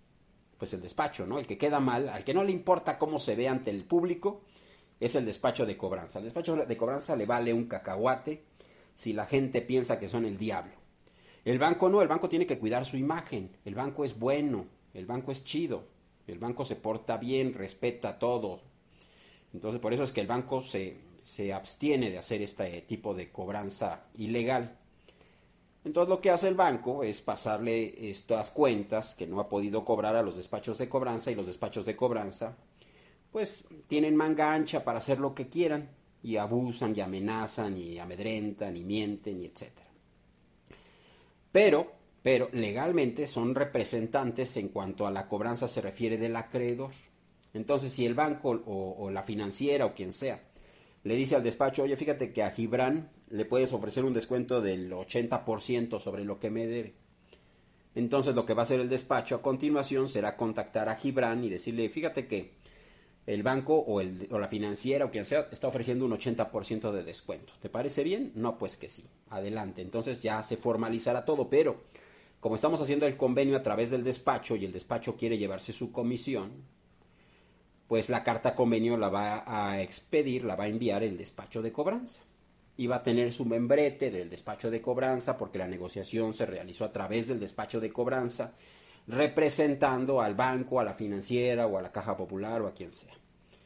pues el despacho, ¿no? El que queda mal, al que no le importa cómo se ve ante el público, es el despacho de cobranza. Al despacho de cobranza le vale un cacahuate si la gente piensa que son el diablo. El banco no, el banco tiene que cuidar su imagen, el banco es bueno, el banco es chido, el banco se porta bien, respeta todo. Entonces por eso es que el banco se abstiene de hacer este tipo de cobranza ilegal. Entonces lo que hace el banco es pasarle estas cuentas que no ha podido cobrar a los despachos de cobranza, y los despachos de cobranza pues tienen manga ancha para hacer lo que quieran y abusan y amenazan y amedrentan y mienten y etcétera. Pero, legalmente son representantes en cuanto a la cobranza se refiere del acreedor. Entonces si el banco o la financiera o quien sea le dice al despacho, oye, fíjate que a Gibran le puedes ofrecer un descuento del 80% sobre lo que me debe. Entonces lo que va a hacer el despacho a continuación será contactar a Gibran y decirle, fíjate que el banco o la financiera o quien sea está ofreciendo un 80% de descuento. ¿Te parece bien? No, pues que sí. Adelante. Entonces ya se formalizará todo, pero como estamos haciendo el convenio a través del despacho y el despacho quiere llevarse su comisión, pues la carta convenio la va a expedir, la va a enviar el despacho de cobranza. Y va a tener su membrete del despacho de cobranza porque la negociación se realizó a través del despacho de cobranza, representando al banco, a la financiera o a la caja popular o a quien sea.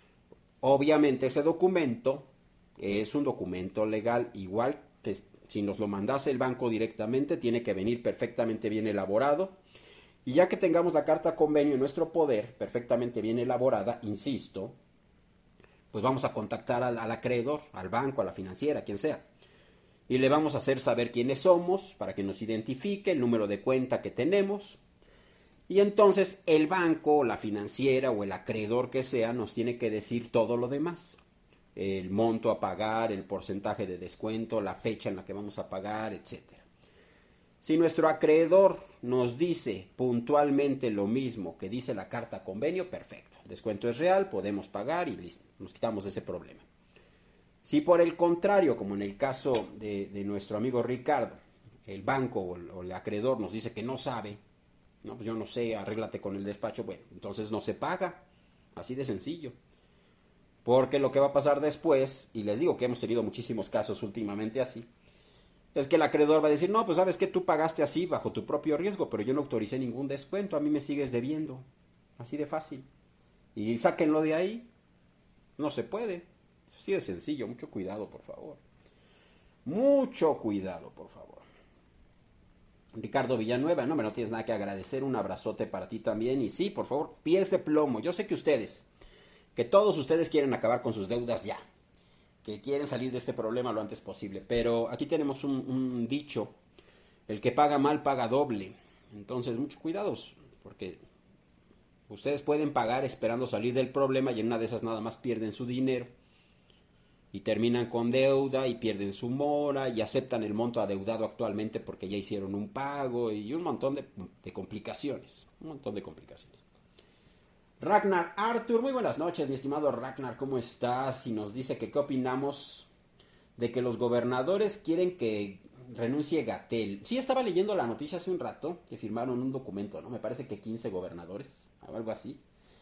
Obviamente ese documento es un documento legal, igual que si nos lo mandase el banco directamente, tiene que venir perfectamente bien elaborado. Y ya que tengamos la carta convenio en nuestro poder, perfectamente bien elaborada, insisto, pues vamos a contactar al acreedor, al banco, a la financiera, quien sea. Y le vamos a hacer saber quiénes somos, para que nos identifique, el número de cuenta que tenemos. Y entonces el banco, la financiera o el acreedor que sea nos tiene que decir todo lo demás. El monto a pagar, el porcentaje de descuento, la fecha en la que vamos a pagar, etcétera. Si nuestro acreedor nos dice puntualmente lo mismo que dice la carta convenio, perfecto. El descuento es real, podemos pagar y listo, nos quitamos de ese problema. Si por el contrario, como en el caso de nuestro amigo Ricardo, el banco o el acreedor nos dice que no sabe, no, pues yo no sé, arréglate con el despacho, bueno, entonces no se paga, así de sencillo. Porque lo que va a pasar después, y les digo que hemos tenido muchísimos casos últimamente así, es que el acreedor va a decir, no, pues sabes que tú pagaste así bajo tu propio riesgo, pero yo no autoricé ningún descuento, a mí me sigues debiendo, así de fácil. Y sáquenlo de ahí, no se puede, es así de sencillo, mucho cuidado por favor. Mucho cuidado por favor. Ricardo Villanueva, no tienes nada que agradecer, un abrazote para ti también. Y sí, por favor, pies de plomo. Yo sé que todos ustedes quieren acabar con sus deudas ya, que quieren salir de este problema lo antes posible. Pero aquí tenemos un dicho, el que paga mal paga doble. Entonces, mucho cuidados, porque ustedes pueden pagar esperando salir del problema y en una de esas nada más pierden su dinero. Y terminan con deuda y pierden su mora y aceptan el monto adeudado actualmente porque ya hicieron un pago y un montón de complicaciones. Un montón de complicaciones. Ragnar Arthur, muy buenas noches, mi estimado Ragnar, ¿cómo estás? Y nos dice que qué opinamos de que los gobernadores quieren que renuncie Gatell. Sí, estaba leyendo la noticia hace un rato que firmaron un documento, ¿no? Me parece que 15 gobernadores, o algo así.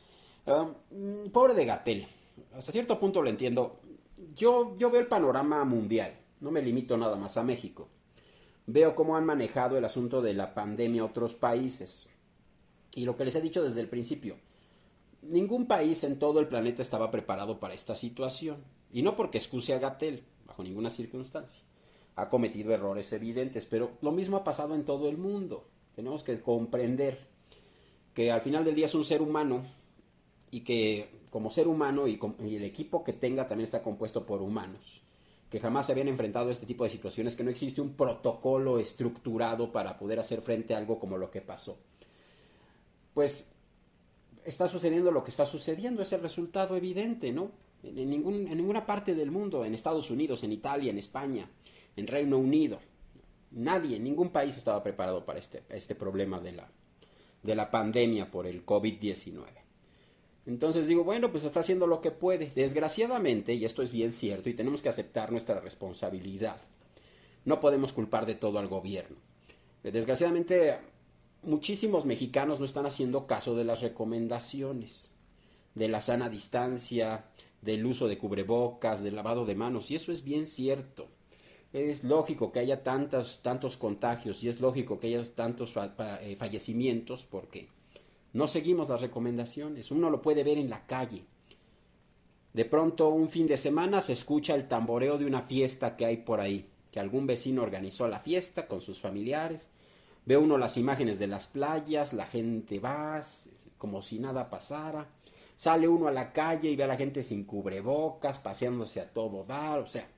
Pobre de Gatell. Hasta cierto punto lo entiendo. Yo veo el panorama mundial, no me limito nada más a México. Veo cómo han manejado el asunto de la pandemia otros países. Y lo que les he dicho desde el principio, ningún país en todo el planeta estaba preparado para esta situación. Y no porque excuse a Gatell, bajo ninguna circunstancia. Ha cometido errores evidentes, pero lo mismo ha pasado en todo el mundo. Tenemos que comprender que al final del día es un ser humano y que como ser humano y el equipo que tenga también está compuesto por humanos, que jamás se habían enfrentado a este tipo de situaciones, que no existe un protocolo estructurado para poder hacer frente a algo como lo que pasó. Pues está sucediendo lo que está sucediendo, es el resultado evidente, ¿no? En ninguna parte del mundo, en Estados Unidos, en Italia, en España, en Reino Unido, nadie, ningún país estaba preparado para este problema de la pandemia por el COVID-19. Entonces digo, bueno, pues está haciendo lo que puede. Desgraciadamente, y esto es bien cierto, y tenemos que aceptar nuestra responsabilidad, no podemos culpar de todo al gobierno. Desgraciadamente, muchísimos mexicanos no están haciendo caso de las recomendaciones, de la sana distancia, del uso de cubrebocas, del lavado de manos, y eso es bien cierto. Es lógico que haya tantos contagios y es lógico que haya tantos fallecimientos porque no seguimos las recomendaciones. Uno lo puede ver en la calle. De pronto un fin de semana se escucha el tamboreo de una fiesta que hay por ahí, que algún vecino organizó la fiesta con sus familiares. Ve uno las imágenes de las playas, la gente va como si nada pasara. Sale uno a la calle y ve a la gente sin cubrebocas, paseándose a todo dar, o sea,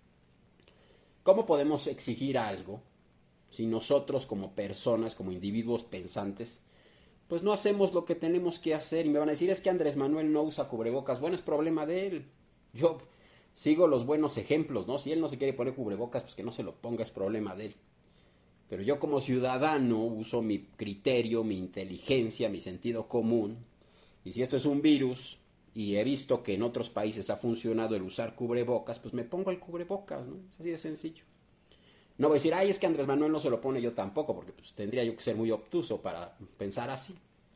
¿cómo podemos exigir algo si nosotros como personas, como individuos pensantes, pues no hacemos lo que tenemos que hacer? Y me van a decir, es que Andrés Manuel no usa cubrebocas. Bueno, es problema de él. Yo sigo los buenos ejemplos, ¿no? Si él no se quiere poner cubrebocas, pues que no se lo ponga, es problema de él. Pero yo como ciudadano uso mi criterio, mi inteligencia, mi sentido común. Y si esto es un virus y he visto que en otros países ha funcionado el usar cubrebocas, pues me pongo el cubrebocas, ¿no? Es así de sencillo. No voy a decir, ay, es que Andrés Manuel no se lo pone, yo tampoco, porque pues tendría yo que ser muy obtuso para pensar así.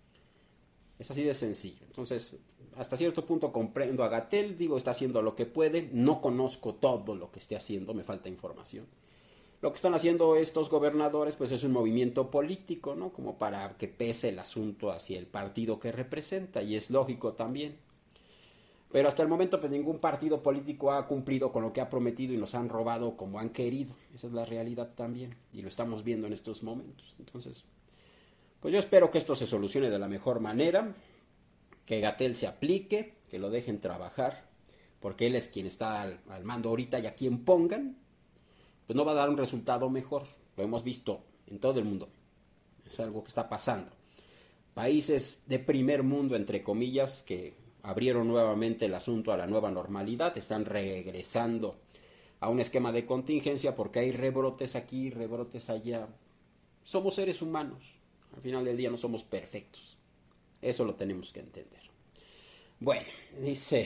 Es así de sencillo. Entonces, hasta cierto punto comprendo a Gatell, digo, está haciendo lo que puede, no conozco todo lo que esté haciendo, me falta información. Lo que están haciendo estos gobernadores, pues es un movimiento político, ¿no? Como para que pese el asunto hacia el partido que representa, y es lógico también. Pero hasta el momento pues ningún partido político ha cumplido con lo que ha prometido y nos han robado como han querido. Esa es la realidad también y lo estamos viendo en estos momentos. Entonces, pues yo espero que esto se solucione de la mejor manera, que Gatell se aplique, que lo dejen trabajar, porque él es quien está al mando ahorita y a quien pongan, pues no va a dar un resultado mejor. Lo hemos visto en todo el mundo. Es algo que está pasando. Países de primer mundo, entre comillas, que abrieron nuevamente el asunto a la nueva normalidad, están regresando a un esquema de contingencia porque hay rebrotes aquí, rebrotes allá. Somos seres humanos, al final del día no somos perfectos, eso lo tenemos que entender. Bueno, dice,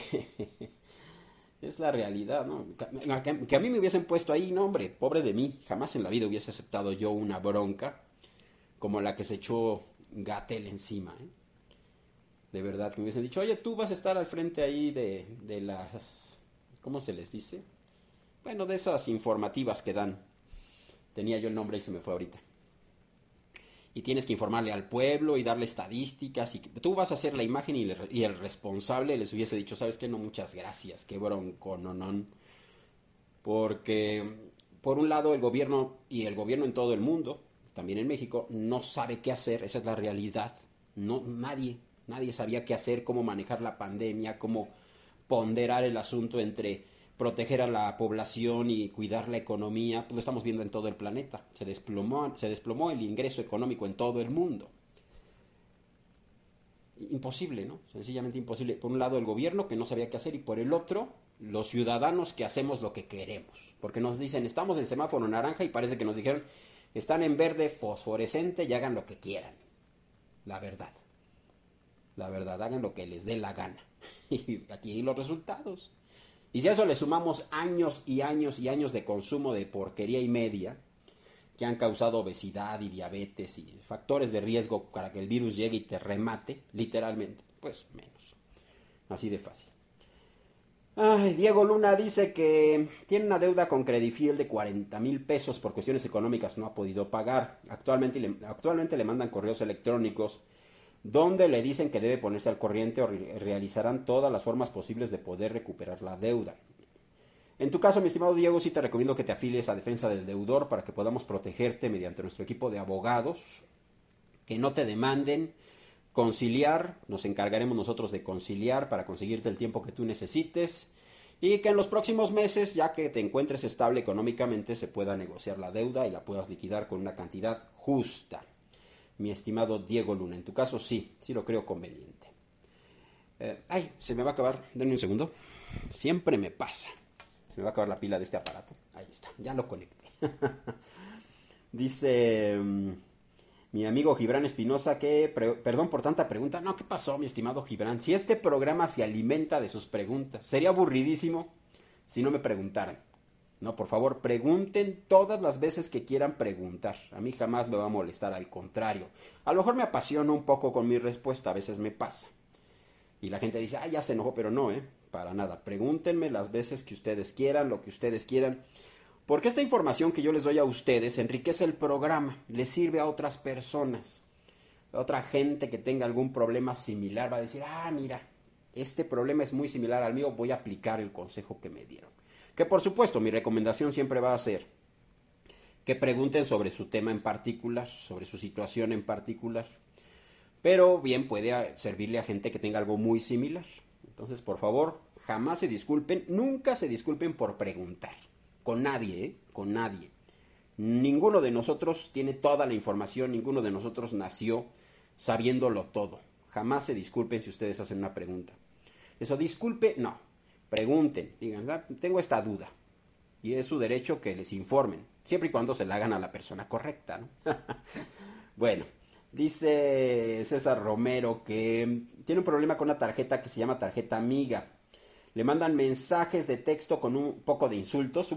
es la realidad, ¿no? Que a mí me hubiesen puesto ahí, no hombre, pobre de mí, jamás en la vida hubiese aceptado yo una bronca como la que se echó Gatell encima, ¿eh? De verdad, que me hubiesen dicho, oye, tú vas a estar al frente ahí de las, ¿cómo se les dice? Bueno, de esas informativas que dan. Tenía yo el nombre y se me fue ahorita. Y tienes que informarle al pueblo y darle estadísticas. Y tú vas a hacer la imagen y el responsable les hubiese dicho, ¿sabes qué? No, muchas gracias, qué bronco, no. Porque, por un lado, el gobierno y el gobierno en todo el mundo, también en México, no sabe qué hacer, esa es la realidad. No, nadie sabía qué hacer, cómo manejar la pandemia, cómo ponderar el asunto entre proteger a la población y cuidar la economía. Pues lo estamos viendo en todo el planeta. Se desplomó el ingreso económico en todo el mundo. Imposible, ¿no? Sencillamente imposible. Por un lado el gobierno que no sabía qué hacer y por el otro los ciudadanos que hacemos lo que queremos. Porque nos dicen, estamos en semáforo naranja y parece que nos dijeron, están en verde fosforescente y hagan lo que quieran. La verdad, hagan lo que les dé la gana. Y aquí hay los resultados. Y si a eso le sumamos años y años y años de consumo de porquería y media, que han causado obesidad y diabetes y factores de riesgo para que el virus llegue y te remate, literalmente, pues menos. Así de fácil. Ay, Diego Luna dice que tiene una deuda con Credifiel de 40,000 pesos por cuestiones económicas, no ha podido pagar. Actualmente le mandan correos electrónicos donde le dicen que debe ponerse al corriente o realizarán todas las formas posibles de poder recuperar la deuda. En tu caso, mi estimado Diego, sí te recomiendo que te afilies a Defensa del Deudor para que podamos protegerte mediante nuestro equipo de abogados, que no te demanden, conciliar, nos encargaremos nosotros de conciliar para conseguirte el tiempo que tú necesites y que en los próximos meses, ya que te encuentres estable económicamente, se pueda negociar la deuda y la puedas liquidar con una cantidad justa. Mi estimado Diego Luna, en tu caso sí lo creo conveniente. Se me va a acabar, denme un segundo, siempre me pasa. Se me va a acabar la pila de este aparato. Ahí está, ya lo conecté. Dice mi amigo Gibran Espinosa que, perdón por tanta pregunta. No, ¿qué pasó, mi estimado Gibran? Si este programa se alimenta de sus preguntas, sería aburridísimo si no me preguntaran. No, por favor, pregunten todas las veces que quieran preguntar. A mí jamás me va a molestar, al contrario. A lo mejor me apasiona un poco con mi respuesta, a veces me pasa. Y la gente dice, ya se enojó, pero no, para nada. Pregúntenme las veces que ustedes quieran, lo que ustedes quieran. Porque esta información que yo les doy a ustedes enriquece el programa, les sirve a otras personas. A otra gente que tenga algún problema similar va a decir, mira, este problema es muy similar al mío, voy a aplicar el consejo que me dieron. Que por supuesto, mi recomendación siempre va a ser que pregunten sobre su tema en particular, sobre su situación en particular. Pero bien puede servirle a gente que tenga algo muy similar. Entonces, por favor, jamás se disculpen, nunca se disculpen por preguntar. Con nadie, con nadie. Ninguno de nosotros tiene toda la información, ninguno de nosotros nació sabiéndolo todo. Jamás se disculpen si ustedes hacen una pregunta. Eso, disculpe, no. Pregunten, digan, tengo esta duda. Y es su derecho que les informen, siempre y cuando se la hagan a la persona correcta, ¿no? Bueno, dice César Romero que tiene un problema con una tarjeta que se llama tarjeta amiga. Le mandan mensajes de texto con un poco de insultos.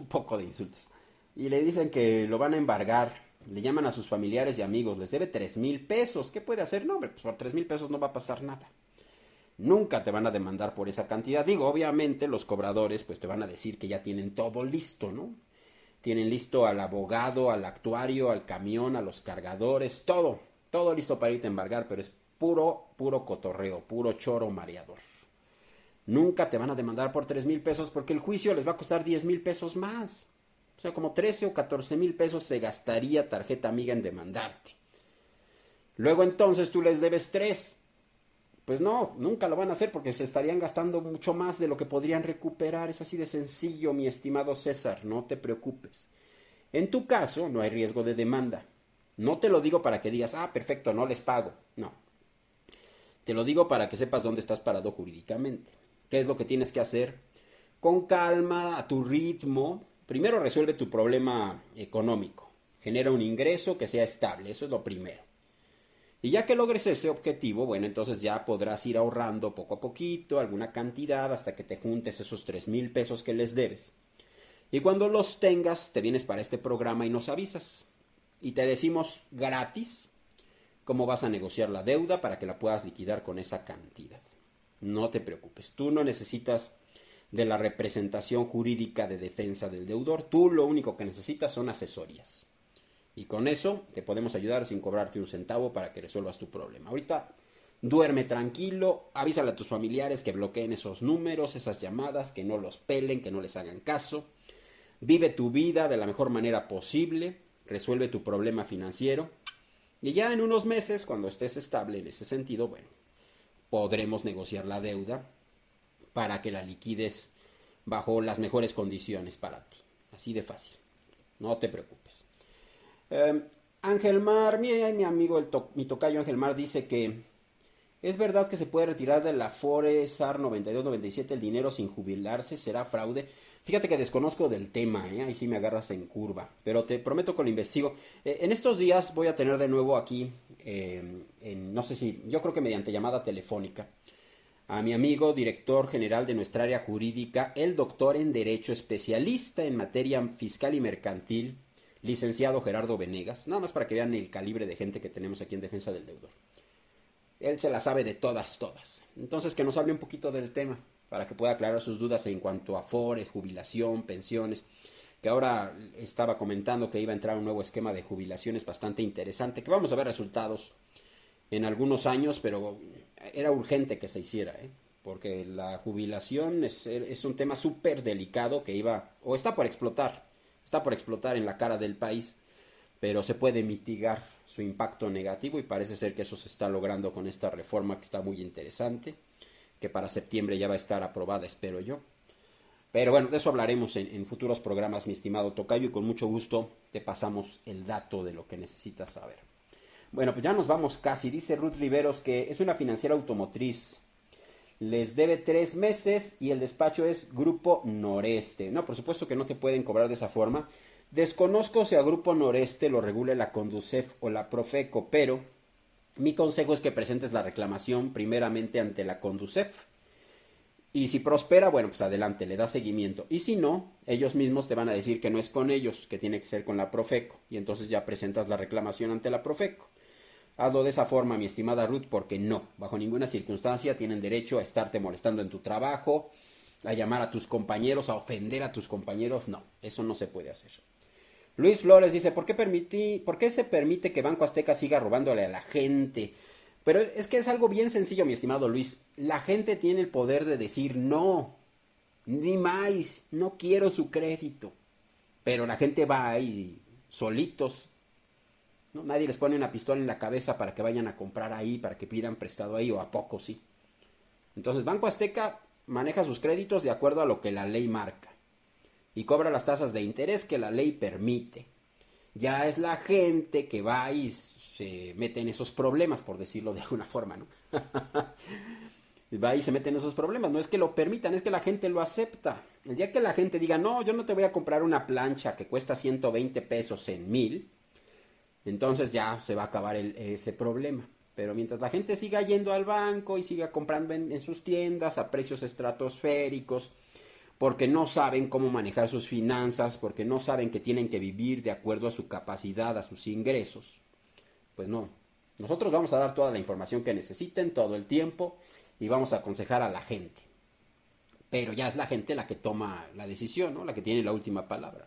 Y le dicen que lo van a embargar. Le llaman a sus familiares y amigos. Les debe 3,000 pesos. ¿Qué puede hacer? No, hombre, pues por 3,000 pesos no va a pasar nada. Nunca te van a demandar por esa cantidad. Digo, obviamente los cobradores pues te van a decir que ya tienen todo listo, ¿no? Tienen listo al abogado, al actuario, al camión, a los cargadores, todo listo para irte a embargar, pero es puro cotorreo, puro choro mareador. Nunca te van a demandar por 3,000 pesos porque el juicio les va a costar 10,000 pesos más. O sea, como 13 o 14,000 pesos se gastaría tarjeta amiga en demandarte. Luego entonces tú les debes 3. Pues no, nunca lo van a hacer porque se estarían gastando mucho más de lo que podrían recuperar. Es así de sencillo, mi estimado César, no te preocupes. En tu caso no hay riesgo de demanda. No te lo digo para que digas, perfecto, no les pago. No. Te lo digo para que sepas dónde estás parado jurídicamente. ¿Qué es lo que tienes que hacer? Con calma, a tu ritmo. Primero resuelve tu problema económico. Genera un ingreso que sea estable, eso es lo primero. Y ya que logres ese objetivo, bueno, entonces ya podrás ir ahorrando poco a poquito, alguna cantidad, hasta que te juntes esos 3,000 pesos que les debes. Y cuando los tengas, te vienes para este programa y nos avisas. Y te decimos gratis cómo vas a negociar la deuda para que la puedas liquidar con esa cantidad. No te preocupes, tú no necesitas de la representación jurídica de defensa del deudor, tú lo único que necesitas son asesorías. Y con eso te podemos ayudar sin cobrarte un centavo para que resuelvas tu problema. Ahorita duerme tranquilo, avísale a tus familiares que bloqueen esos números, esas llamadas, que no los pelen, que no les hagan caso. Vive tu vida de la mejor manera posible, resuelve tu problema financiero. Y ya en unos meses, cuando estés estable en ese sentido, bueno, podremos negociar la deuda para que la liquides bajo las mejores condiciones para ti. Así de fácil. No te preocupes. Ángel Mar, mi amigo, mi tocayo Ángel Mar dice que es verdad que se puede retirar de la Afore SAR 9297 el dinero sin jubilarse, ¿será fraude? Fíjate que desconozco del tema, ahí sí me agarras en curva, pero te prometo que lo investigo. En estos días voy a tener de nuevo aquí, no sé si, yo creo que mediante llamada telefónica, a mi amigo director general de nuestra área jurídica, el doctor en Derecho, especialista en materia fiscal y mercantil, licenciado Gerardo Venegas, nada más para que vean el calibre de gente que tenemos aquí en defensa del deudor. Él se la sabe de todas. Entonces que nos hable un poquito del tema, para que pueda aclarar sus dudas en cuanto a afores, jubilación, pensiones, que ahora estaba comentando que iba a entrar un nuevo esquema de jubilaciones bastante interesante, que vamos a ver resultados en algunos años, pero era urgente que se hiciera, porque la jubilación es un tema súper delicado que está por explotar en la cara del país, pero se puede mitigar su impacto negativo y parece ser que eso se está logrando con esta reforma que está muy interesante, que para septiembre ya va a estar aprobada, espero yo. Pero bueno, de eso hablaremos en futuros programas, mi estimado tocayo, y con mucho gusto te pasamos el dato de lo que necesitas saber. Bueno, pues ya nos vamos casi. Dice Ruth Riveros que es una financiera automotriz. Les debe 3 meses y el despacho es Grupo Noreste. No, por supuesto que no te pueden cobrar de esa forma. Desconozco si a Grupo Noreste lo regule la Conducef o la Profeco, pero mi consejo es que presentes la reclamación primeramente ante la Conducef Y si prospera, bueno, pues adelante, le da seguimiento. Y si no, ellos mismos te van a decir que no es con ellos, que tiene que ser con la Profeco. Y entonces ya presentas la reclamación ante la Profeco. Hazlo de esa forma, mi estimada Ruth, porque no, bajo ninguna circunstancia tienen derecho a estarte molestando en tu trabajo, a llamar a tus compañeros, a ofender a tus compañeros. No, eso no se puede hacer. Luis Flores dice, ¿por qué se permite que Banco Azteca siga robándole a la gente? Pero es que es algo bien sencillo, mi estimado Luis. La gente tiene el poder de decir no, ni más, no quiero su crédito. Pero la gente va ahí solitos, ¿no? Nadie les pone una pistola en la cabeza para que vayan a comprar ahí, para que pidan prestado ahí, o a poco sí. Entonces, Banco Azteca maneja sus créditos de acuerdo a lo que la ley marca y cobra las tasas de interés que la ley permite. Ya es la gente que va y se mete en esos problemas, por decirlo de alguna forma, ¿no? Va y se mete en esos problemas. No es que lo permitan, es que la gente lo acepta. El día que la gente diga, no, yo no te voy a comprar una plancha que cuesta 120 pesos en 1000, entonces ya se va a acabar ese problema. Pero mientras la gente siga yendo al banco y siga comprando en sus tiendas a precios estratosféricos, porque no saben cómo manejar sus finanzas, porque no saben que tienen que vivir de acuerdo a su capacidad, a sus ingresos, pues no. Nosotros vamos a dar toda la información que necesiten todo el tiempo y vamos a aconsejar a la gente. Pero ya es la gente la que toma la decisión, ¿no? La que tiene la última palabra.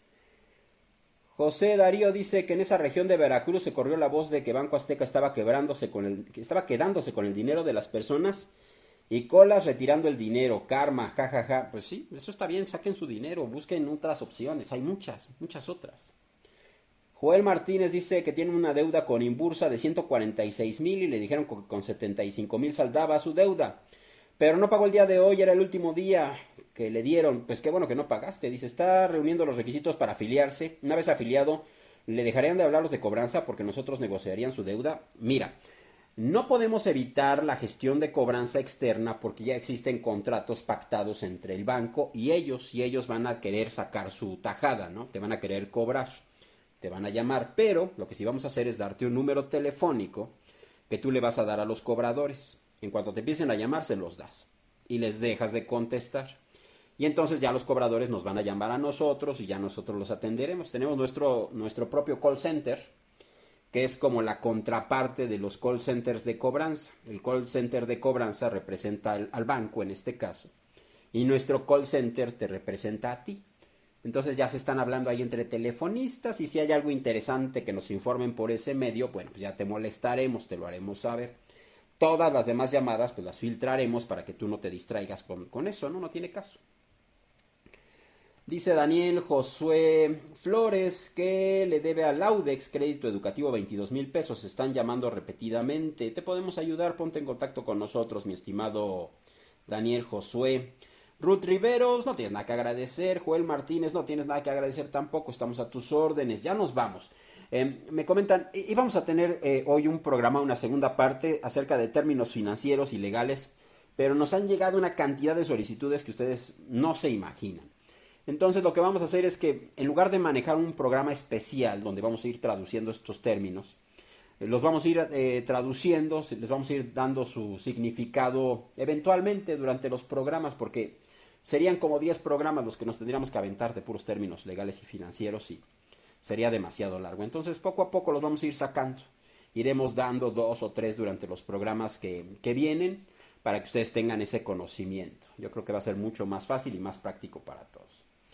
José Darío dice que en esa región de Veracruz se corrió la voz de que Banco Azteca estaba quedándose con el dinero de las personas y colas retirando el dinero. Karma, jajaja. Ja, ja. Pues sí, eso está bien, saquen su dinero, busquen otras opciones, hay muchas, muchas otras. Joel Martínez dice que tiene una deuda con Inbursa de 146,000 y le dijeron que con 75,000 saldaba su deuda. Pero no pagó el día de hoy, era el último día que le dieron. Pues qué bueno que no pagaste. Dice, está reuniendo los requisitos para afiliarse. Una vez afiliado, ¿le dejarían de hablar los de cobranza porque nosotros negociarían su deuda? Mira, no podemos evitar la gestión de cobranza externa porque ya existen contratos pactados entre el banco y ellos van a querer sacar su tajada, ¿no? Te van a querer cobrar, te van a llamar, pero lo que sí vamos a hacer es darte un número telefónico que tú le vas a dar a los cobradores. En cuanto te empiecen a llamar, se los das y les dejas de contestar. Y entonces ya los cobradores nos van a llamar a nosotros y ya nosotros los atenderemos. Tenemos nuestro propio call center, que es como la contraparte de los call centers de cobranza. El call center de cobranza representa al banco en este caso y nuestro call center te representa a ti. Entonces ya se están hablando ahí entre telefonistas y si hay algo interesante que nos informen por ese medio, bueno, pues ya te molestaremos, te lo haremos saber. Todas las demás llamadas pues las filtraremos para que tú no te distraigas con eso, ¿no? No tiene caso. Dice Daniel Josué Flores que le debe a Laudex crédito educativo 22,000 pesos. Están llamando repetidamente. Te podemos ayudar, ponte en contacto con nosotros, mi estimado Daniel Josué. Ruth Riveros, no tienes nada que agradecer. Joel Martínez, no tienes nada que agradecer tampoco. Estamos a tus órdenes. Ya nos vamos. Me comentan, íbamos a tener hoy un programa, una segunda parte acerca de términos financieros y legales, pero nos han llegado una cantidad de solicitudes que ustedes no se imaginan. Entonces lo que vamos a hacer es que en lugar de manejar un programa especial donde vamos a ir traduciendo estos términos, los vamos a ir traduciendo, les vamos a ir dando su significado eventualmente durante los programas, porque serían como 10 programas los que nos tendríamos que aventar de puros términos legales y financieros y sería demasiado largo. Entonces poco a poco los vamos a ir sacando. Iremos dando 2 o 3 durante los programas que vienen para que ustedes tengan ese conocimiento. Yo creo que va a ser mucho más fácil y más práctico para todos.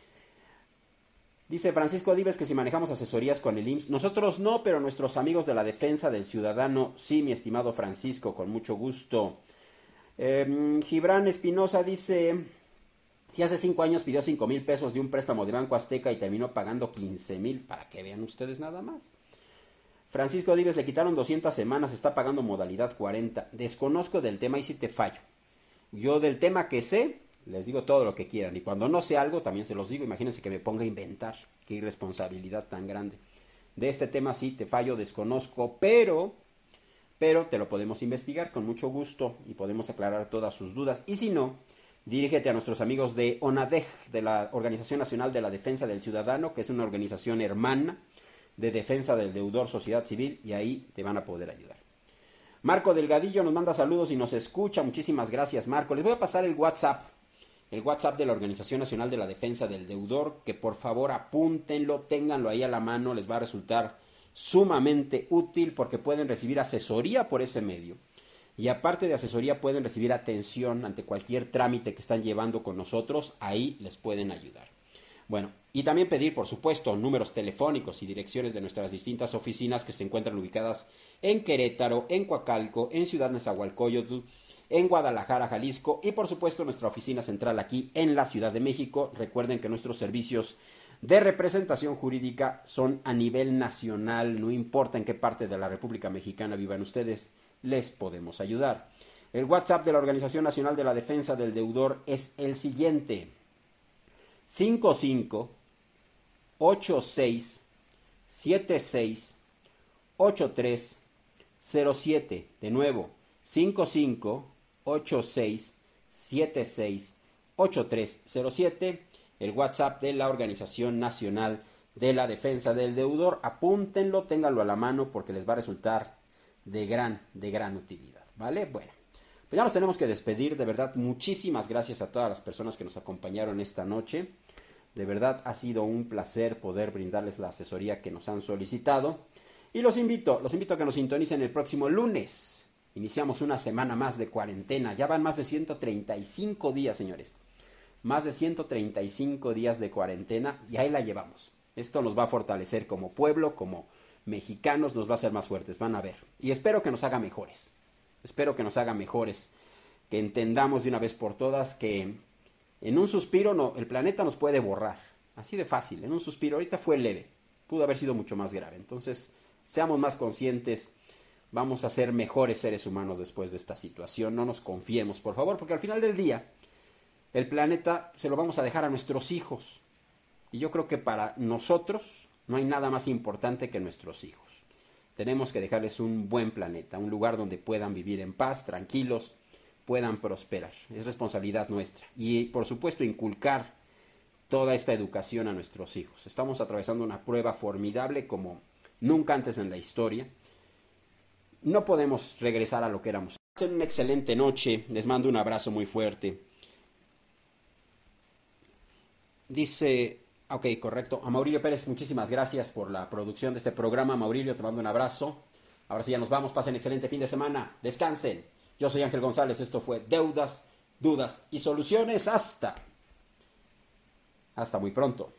Dice Francisco Dives que si manejamos asesorías con el IMSS. Nosotros no, pero nuestros amigos de la Defensa del Ciudadano sí, mi estimado Francisco, con mucho gusto. Gibran Espinosa dice, si hace 5 años pidió 5,000 pesos de un préstamo de Banco Azteca y terminó pagando 15,000, para que vean ustedes nada más. Francisco Dives, le quitaron 200 semanas, está pagando modalidad 40. Desconozco del tema y sí te fallo. Yo del tema que sé, les digo todo lo que quieran. Y cuando no sé algo, también se los digo. Imagínense que me ponga a inventar. Qué irresponsabilidad tan grande. De este tema sí te fallo, desconozco, pero te lo podemos investigar con mucho gusto y podemos aclarar todas sus dudas. Y si no, dirígete a nuestros amigos de ONADEG, de la Organización Nacional de la Defensa del Ciudadano, que es una organización hermana de defensa del deudor sociedad civil, y ahí te van a poder ayudar. Marco Delgadillo nos manda saludos y nos escucha. Muchísimas gracias, Marco. Les voy a pasar el WhatsApp de la Organización Nacional de la Defensa del Deudor, que por favor apúntenlo, ténganlo ahí a la mano, les va a resultar sumamente útil porque pueden recibir asesoría por ese medio. Y aparte de asesoría pueden recibir atención ante cualquier trámite que están llevando con nosotros, ahí les pueden ayudar. Bueno, y también pedir, por supuesto, números telefónicos y direcciones de nuestras distintas oficinas que se encuentran ubicadas en Querétaro, en Coacalco, en Ciudad Nezahualcóyotl, en Guadalajara, Jalisco y por supuesto nuestra oficina central aquí en la Ciudad de México. Recuerden que nuestros servicios de representación jurídica son a nivel nacional, no importa en qué parte de la República Mexicana vivan ustedes, les podemos ayudar. El WhatsApp de la Organización Nacional de la Defensa del Deudor es el siguiente: 55 86 76 83 07. De nuevo, 55 86 76 83 07. El WhatsApp de la Organización Nacional de la Defensa del Deudor. Apúntenlo, ténganlo a la mano porque les va a resultar de gran utilidad, ¿vale? Bueno, pues ya nos tenemos que despedir. De verdad, muchísimas gracias a todas las personas que nos acompañaron esta noche. De verdad ha sido un placer poder brindarles la asesoría que nos han solicitado. Y los invito a que nos sintonicen el próximo lunes. Iniciamos una semana más de cuarentena. Ya van más de 135 días, señores. Más de 135 días de cuarentena y ahí la llevamos. Esto nos va a fortalecer como pueblo, como mexicanos, nos va a hacer más fuertes, van a ver. Y espero que nos haga mejores. Que entendamos de una vez por todas que en un suspiro el planeta nos puede borrar. Así de fácil, en un suspiro. Ahorita fue leve, pudo haber sido mucho más grave. Entonces, seamos más conscientes. Vamos a ser mejores seres humanos después de esta situación. No nos confiemos, por favor, porque al final del día el planeta se lo vamos a dejar a nuestros hijos. Y yo creo que para nosotros no hay nada más importante que nuestros hijos. Tenemos que dejarles un buen planeta, un lugar donde puedan vivir en paz, tranquilos, puedan prosperar. Es responsabilidad nuestra. Y por supuesto inculcar toda esta educación a nuestros hijos. Estamos atravesando una prueba formidable como nunca antes en la historia. No podemos regresar a lo que éramos. Pasen una excelente noche. Les mando un abrazo muy fuerte. Dice, ok, correcto. A Maurilio Pérez, muchísimas gracias por la producción de este programa. Maurilio, te mando un abrazo. Ahora sí ya nos vamos. Pasen excelente fin de semana. Descansen. Yo soy Ángel González. Esto fue Deudas, Dudas y Soluciones. Hasta muy pronto.